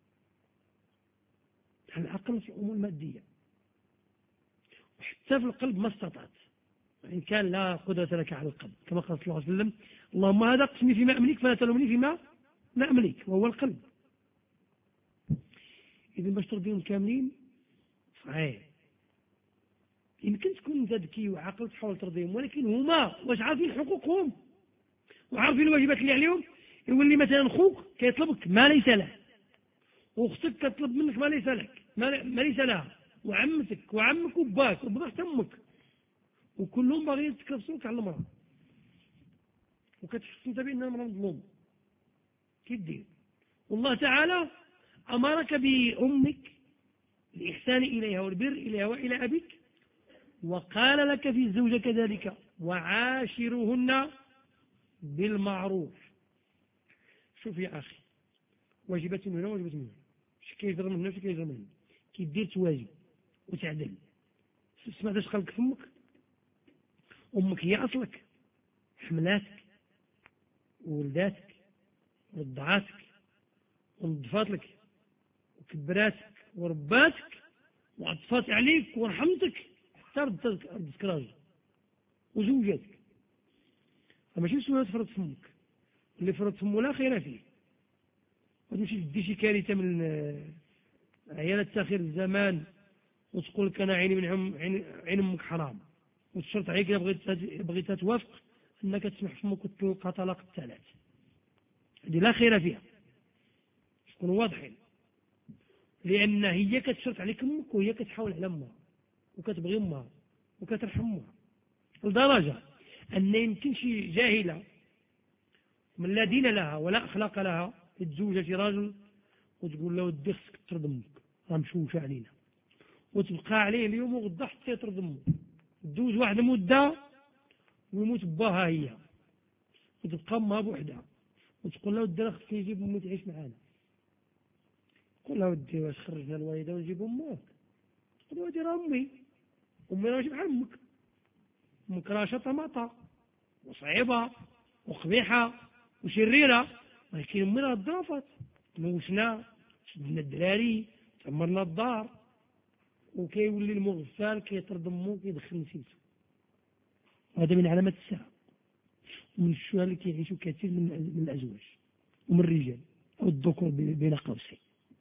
على الأقل في الأمور المادية، وحتى في القلب ما استطعت، وإن كان لا قدرة لك على القلب، كما قال صلى الله عليه وسلم: اللهم هذا قسمي فيما أملك فلا تلومني فيما لا أملك، وهو القلب. إذن باش ترضيهم كاملين صحيح يمكن تكون انت ذكي وعاقل تحاول ترضيهم، ولكن هما واش عارفين حقوقهم وعارفين الواجبات اللي عليهم؟ يولي مثلا خوك كيطلبك ما ليس له، واختك كتطلب منك ما ليس لك ما ليس لها، وعمتك وعمك وباك وبغا حتى امك، وكلهم باغيين يتكرسوك على المرأة، وكتحس انت بان المرأة مظلوم. كي دير؟ والله تعالى امرك بامك الاحسان اليها والبر اليها والى ابيك، وقال لك في الزوجة كذلك: وعاشرهن بالمعروف. شوف يا أخي، واجبات من هنا واجبات من هنا، شي كيجر من هنا شي كيجر من هنا، كي دير تواجب وتعدل. سمعت اش قالك فمك؟ أمك هي أصلك، حملاتك وولداتك ورضعاتك ونظفات لك وكبراتك ورباتك وعطفات عليك ورحمتك حتى ردتك راجل وزوجاتك. ماشي سنة تفرض فمك، اللي فرض فمه لا خير فيه. وتمشي تدي شي كارثة من عيالات تاخير الزمان وتقول لك أنا عيني من عين أمك حرام، وتشرط عليك إذا بغيتها توافق أنك تسمح فمك وتطلقها طلاق الثلاث. هذه لا خير فيها، تكونوا واضحين، لأن هي كتشرط عليك أمك وهي كتحاول على أمها وكتبغي أمها وكترحم أمها، لدرجة أن يمكن شي جاهلة من لا دين لها ولا أخلاق لها تتزوج شي راجل وتقول له ودي خصك تطرد أمك راه مشوشة علينا، وتبقى عليه اليوم وغدا حتى يطرد أمه، تدوز واحدة مدة ويموت باها هي، وتبقى أمها بوحدها، وتقول له ودي راه خصك يجيب أمي تعيش معانا. قول له ودي واش خرجنا الوالدة ونجيب أمك؟ تقول له ودي راه أمي، أمي راه ماشي بحال أمك، أمك راه شطمطة وصعيبة وقبيحة وشريرة، ولكن أمي راه ضافت، موشنا شدنا الدراري تعمرنا الدار، وكيولي المغفال كيطرد أمو كيدخل نسيبته. وهذا من علامات الساعة ومن الشهر اللي كيعيشوا كثير من الأزواج ومن الرجال أو الذكور بين قوسين.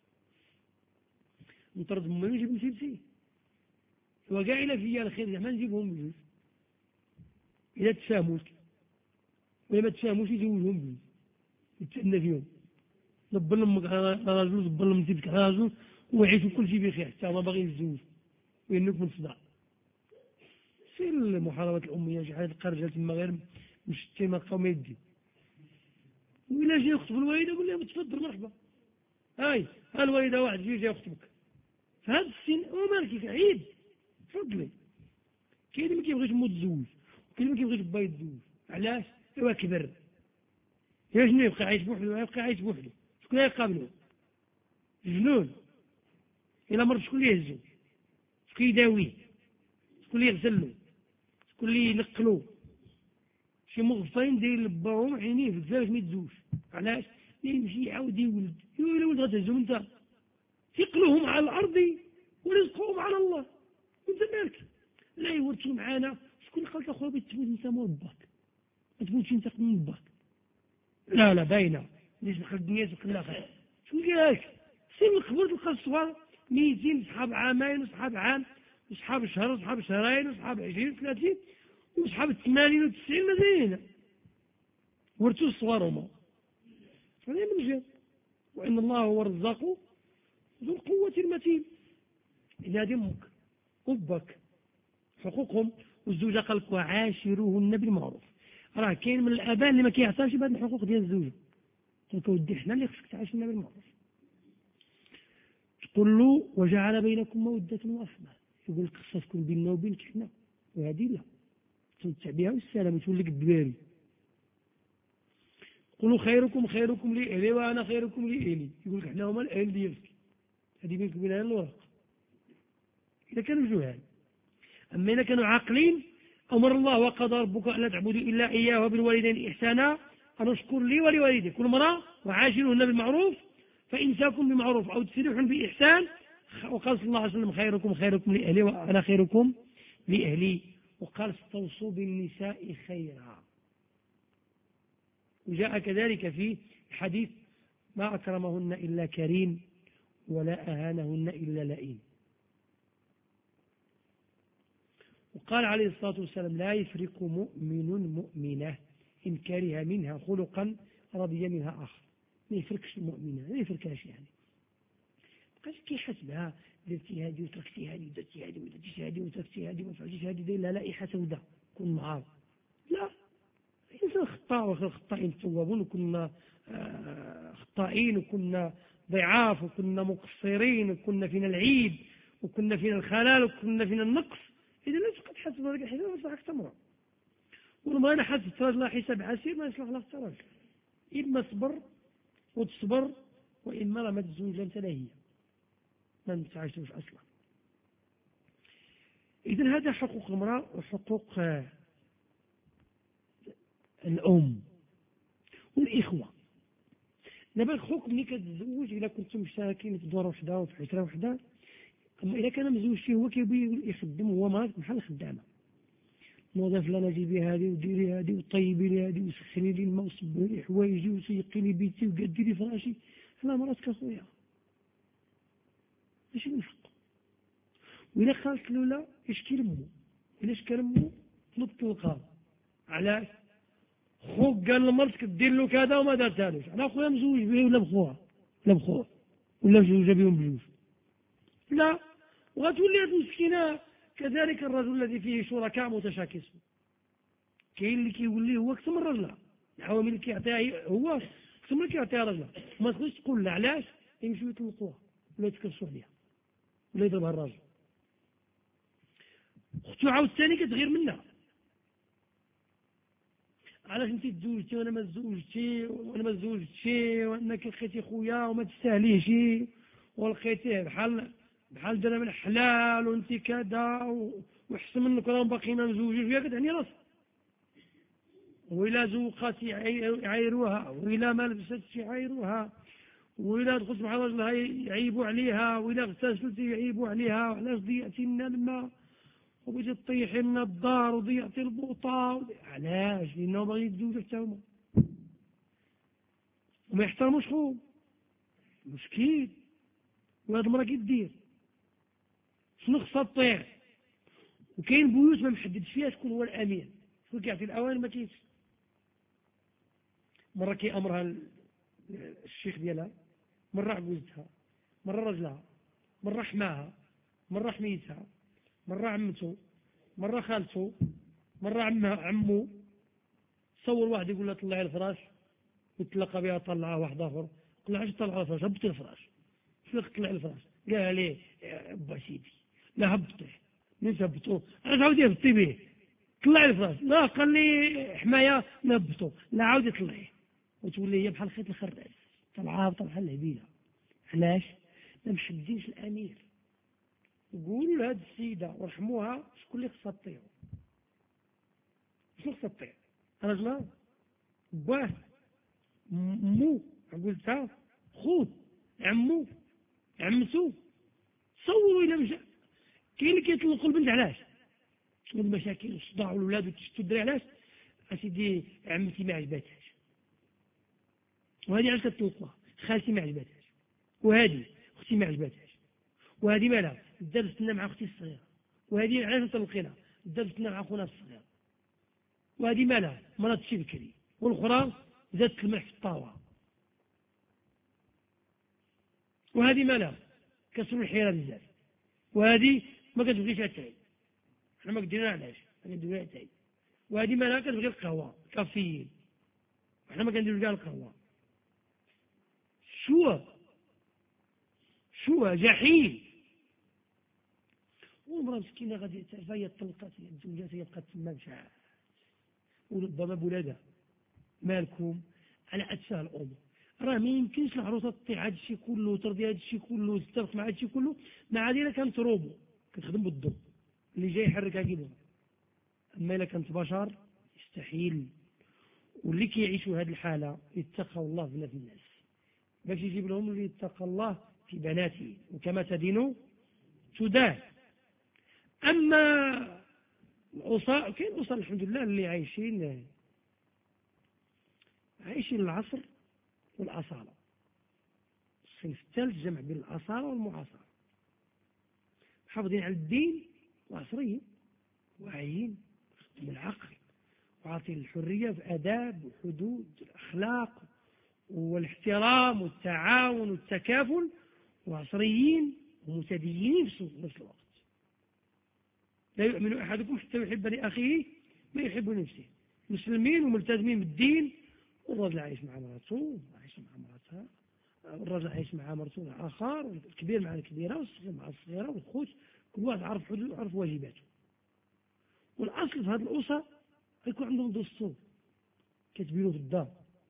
نطرد أمي ونجيب نسيبتي، وكاع إلا فيا الخير زعما نجيبهم بجوج إذا تفاهموا، وإلا ما تفاهموش يزوجهم بجوج يتسنى فيهم، دبر لأمك على راجل دبر لمسيبتك على راجل ويعيشوا كل شيء بخير حتى ما باغي يتزوج وينك من صداع. سير المحاربات الأمية شي حاجة تلقى رجال تما غير مشتي ما لقاو ما يدي، وإلا جاي يخطب الوالدة قول لها تفضل مرحبا، هاي ها الوالدة واحد جاي جاي يخطبك في هذا السن ومالك عيب تفضلي. كاين اللي ما كيبغيش مو تزوج، وكاين اللي ما كيبغيش با يتزوج. علاش؟ ايوا كبر، يا شنو يبقى عايش بوحدو؟ يبقى عايش بوحدو، شكون يقابلو؟ جنون. إلا مرض شكون اللي يهزو؟ شكون يداويه؟ شكون اللي يغسلو؟ شكون اللي ينقلو؟ شي مغفين داير لباهم عينيه في الزواج ما يتزوج. علاش؟ يمشي يعاود يولد، يولد ولد غتهزهم انت، ثقلهم على الارض ورزقهم على الله، انت مالك؟ لا يورثوا معانا. شكون قال اخويا بغيت تموت انت مور باك، ما تموتش انت من باك؟ لا لا باينه، ليش دخل الدنيا تدخل الاخره؟ شكون قال لك؟ سير الخبر تلقى الصغار ميتين، صحاب عامين وصحاب عام وصحاب شهر وصحاب شهرين وصحاب عشرين ثلاثين، وصحاب الثمانين والتسعين مزيانين ورثوا الصغار هما هذا من جهة. وإن الله هو الرزاق ذو القوة المتين. إذا هذه أمك أبك حقوقهم، والزوجة قال لك وعاشروهن بالمعروف. راه كاين من الآباء اللي ما كيعطاوش بهذه الحقوق ديال الزوجة، قال لك ودي حنا اللي خصك تعاشرنا بالمعروف. تقول له وجعل بينكم مودة ورحمة، يقول لك خصها تكون بيننا وبينك حنا، وهذه لا تمتع بها والسلام تولي لك الدباري. قولوا خيركم خيركم لأهلي وأنا خيركم لأهلي، يقول لك حنا هما الأهل ديالك، هذه بينك وبينها الورق إذا كانوا جهال. أما إذا كانوا عاقلين أمر الله وقضى ربك ألا تعبدوا إلا إياه وبالوالدين إحسانا أن اشكر لي ولوالديك كل مرة وعاشروهن بالمعروف فإمساكم بمعروف أو تسريح بإحسان. وقال صلى الله عليه وسلم خيركم خيركم لأهلي وأنا خيركم لأهلي. وقال استوصوا بالنساء خيرا. وجاء كذلك في حديث ما أكرمهن إلا كريم ولا أهانهن إلا لئيم. وقال عليه الصلاة والسلام لا يفرق مؤمن مؤمنة إن كره منها خلقا رضي منها آخر. ما يفرقش المؤمنة، ما يفرقهاش يعني بقاش كي حسبها درتي هذه وتركتي هذه ودرتي هذه ودرتي هذه وتركتي هذه وما فعلتيش هذه داير لها لائحة سوداء كون معارض. لا، الإنسان خطاء وخير الخطائين توابون، وكنا خطائين وكنا ضعاف وكنا مقصرين وكنا فينا العيب وكنا فينا الخلال وكنا فينا النقص. إذا لا تقد حسب هذاك الحساب ما يصلحك تمرة. ولما أنا حسبت راجل حساب عسير ما يصلح لك تراجل. إما صبر وتصبر وإما لا ما تزوج أنت لا هي ما نتعايشوش أصلا. إذن هذا حقوق المرأة وحقوق الأم والإخوة. دابا خوك ملي كتزوج إذا كنتم مشتركين في دورة وحدة وفي عشرة وحدة، أما إذا كان مزوج فيه هو كيبغي يخدم هو مرات بحال الخدامة، نوظف لنا جيبي هذه وديري هذه وطيبي لي هذه وسخني لي الماء وصبي لي حوايجي وسيقي لي بيتي وقدي لي فراشي. أنا مراتك أخويا ماشي من حقه. وإلا قالت له لا يشكي لمو، إلا شكى لمو تنط تلقاه. علاش؟ خوك قال لمرتك دير له كذا وما دارتهالوش، أنا أخويا مزوج به ولا بخوها ولا بخوها ولا مزوجة بهم بجوج. لا، وغتولي هاد المسكينة كذلك الرجل الذي فيه شركاء متشاكسون. كاين اللي كيولي هو اكثر من رجلها، العوامل اللي كيعطيها هو اكثر من اللي كيعطيها رجلها. ما تقدرش تقول لا علاش يمشيو يطلقوها ولا يتكرسوا عليها ولا يضربها الراجل. اختو عاوتاني كتغير منها. علاش انت تزوجتي وانا ما تزوجتي وانا ما تزوجتش وانك لقيتي خويا وما تستاهليش ولقيتيه بحال بحال دار من حلال وانت كذا وحسن منك راهم باقيين مزوجين فيها كتعني راسها. وإلا زوقات يعايروها وإلا ما لبستش يعايروها وإلا دخلت مع راجلها يعيبوا عليها وإلا اغتسلت يعيبوا عليها وعلاش ضيعتي لنا الماء وبغيتي تطيحي لنا الدار وضيعتي البوطه. علاش؟ لأنهم باغيين يتزوجوا حتى هما وما يحترموش خوهم. مسكين. وهاد المرا كي دير شنو خصها تطيع؟ وكاين بيوت ما محددش فيها شكون هو الامين، شكون كيعطي الاوان ما كاينش. مره كيامرها الشيخ ديالها، مره عجوزتها، مره رجلها، مره حماها، مره حميتها، مره عمته، مره خالته، مره عمها عمو. تصور واحد يقول لها طلعي الفراش وتلقى بها طلعها واحد اخر، قال علاش طلع الفراش؟ هبطي الفراش. شنو طلع الفراش؟ قال ليه يا با سيدي لا هبطيه. ليش هبطوه؟ علاش عاودي هبطي به؟ طلع الفراش. لا قال لي حمايه نهبطو. لا عاودي طلعيه. وتولي هي بحال خيط الخراج طلعها هابطه بحال العبيله. علاش؟ ما محدينش الامير. قولوا لهاد السيده ورحموها شكون اللي خصها تطيعو؟ شنو خصها تطيع؟ راجلها؟ باه؟ مو قلتها؟ خوه؟ عمو؟ عمتو؟ تصوروا الى مشى كاين اللي كيطلقوا البنت علاش؟ شنو المشاكل والصداع والولاد وتشتو الدري علاش؟ اسيدي عمتي ما عجباتهاش وهذه علاش كتطلقوها؟ خالتي ما عجباتهاش وهذه اختي ما عجباتهاش وهذه مالها؟ دابزتنا مع اختي الصغيره وهذه علاش نطلقينها؟ دابزتنا مع خونا الصغير وهذه مالها مرض شي بكري، والأخرى زادت الملح في الطاوة، وهذه مالها كسر الحيرة بزاف، وهذه ما كتبغيش التاي، حنا ما كديرنا علاش ما كنديروا التاي، وهذه مالها كتبغي القهوة كافيين، وحنا ما كنديروا كاع القهوة. شو شو جحيم. والمرأة مسكينة غادي تعرف هي طلقات هي تزوجات هي بقات تما مشاعر وربما بولادها مالكم على أتفه الأمور. راه ما يمكنش العروسة تطيع هذا الشيء كله وترضي هذا الشيء كله وتتفق مع هذا الشيء كله، مع هذه كانت روبو كتخدم بالضو اللي جاي يحركها كيبغى. أما إلا كانت بشر يستحيل. واللي كيعيشوا هذه الحالة يتقوا الله في الناس باش يجيب لهم اللي يتقى الله في بناته، وكما تدين تدان. أما الأسر كاين أسر الحمد لله اللي عايشين عايشين العصر والأصالة. الصنف الثالث جمع بين الأصالة والمعاصرة، محافظين على الدين وعصريين واعيين بالعقل وعاطين الحرية في آداب وحدود الأخلاق والاحترام والتعاون والتكافل، وعصريين ومتدينين في نفس الوقت. لا يؤمن أحدكم حتى يحب لأخيه ما يحب لنفسه. مسلمين وملتزمين بالدين، والرجل عايش مع مراته عايش مع مراتها، الرجل عايش مع مرته مع آخر، الكبير مع الكبيرة والصغير مع الصغيرة والخوت، كل واحد عرف حدود وعرف واجباته. والأصل في هذه الأسرة يكون عندهم دستور كتبينه في الدار: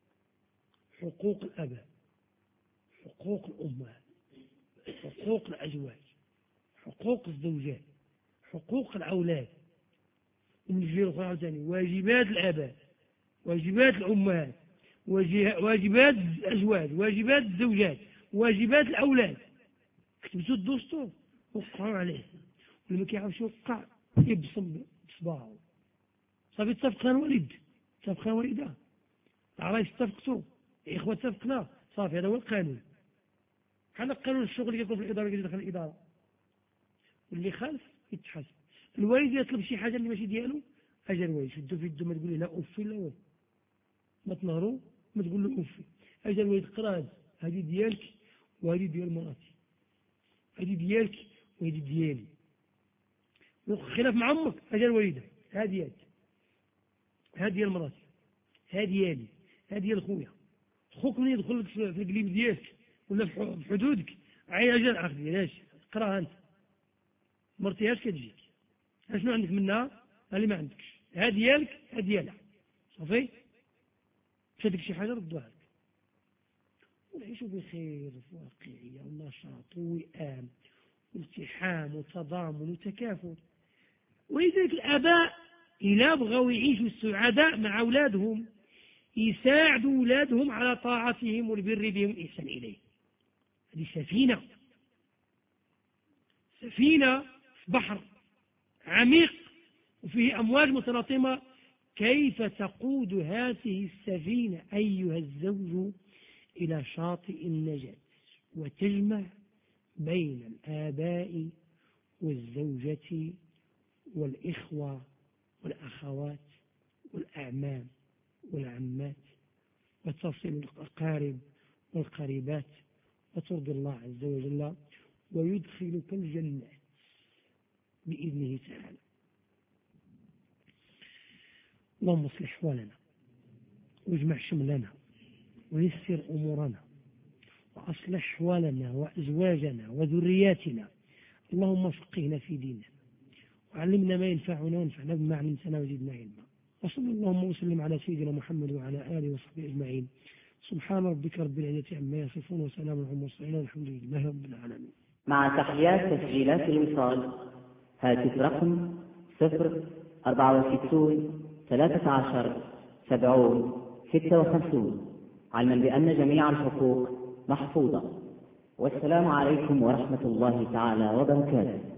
حقوق الآباء، حقوق الأمهات، حقوق الأزواج، حقوق الزوجات، حقوق الأولاد. ومن الجهة الأخرى عاوتاني واجبات الآباء، واجبات الأمهات، واجبات الأزواج، واجبات الزوجات، واجبات الأولاد. كتبتوا الدستور وقعوا عليه، واللي ما كيعرفش يوقع يبصم بصباعه. صافي اتفقنا الوالد، اتفقنا الوالدة، العرايس اتفقتوا، الإخوة اتفقنا، صافي هذا هو القانون. بحال قانون الشغل اللي يكون في الإدارة اللي يدخل الإدارة، واللي خالف يتحاسب. الوالد يطلب شي حاجة اللي ماشي ديالو، أجا الوالد شدو في يدو، ما تقول له لا أوفي لا والو، ما تنهرو ما تقول له أوفي. أجا الوالد قرا هذه ديالك وهذه ديال مراتي، هذه ديالك وهذه ديالي. خلاف مع أمك، أجا الوالدة هذه ديالك، هذه ديال مراتي، هذه ديالي، هذه ديال خويا. خوك من يدخل لك في القليب ديالك ولا في حدودك عين أجل أخذ علاش قراها أنت. مرتي هاش كتجيك، شنو عندك منها اللي ما عندكش، هذه ديالك هذه ديالها، صافي فاتك شي حاجة ردوها لك. ونعيشوا بخير في واقعية ونشاط ووئام والتحام وتضامن وتكافل. ولذلك الآباء إلا بغوا يعيشوا السعداء مع أولادهم يساعدوا أولادهم على طاعتهم والبر بهم والإحسان إليه. هذه سفينة، سفينة في بحر عميق وفيه أمواج متلاطمة. كيف تقود هذه السفينة أيها الزوج إلى شاطئ النجاة وتجمع بين الآباء والزوجة والإخوة والأخوات والأعمام والعمات، وتصل الأقارب والقريبات، وترضي الله عز وجل ويدخلك الجنة بإذنه تعالى. اللهم اصلح أحوالنا واجمع شملنا ويسر أمورنا وأصلح أحوالنا وأزواجنا وذرياتنا. اللهم فقهنا في ديننا وعلمنا ما ينفعنا وانفعنا بما علمتنا وزدنا علما. وصلى اللهم وسلم على سيدنا محمد وعلى آله وصحبه أجمعين. سبحان ربك رب العزة عما يصفون وسلام على المرسلين والحمد لله رب العالمين. مع تحيات تسجيلات الوصال. هاتف رقم صفر أربعة وستون ثلاثة عشر سبعون ستة وخمسون، علما بأن جميع الحقوق محفوظة. والسلام عليكم ورحمة الله تعالى وبركاته.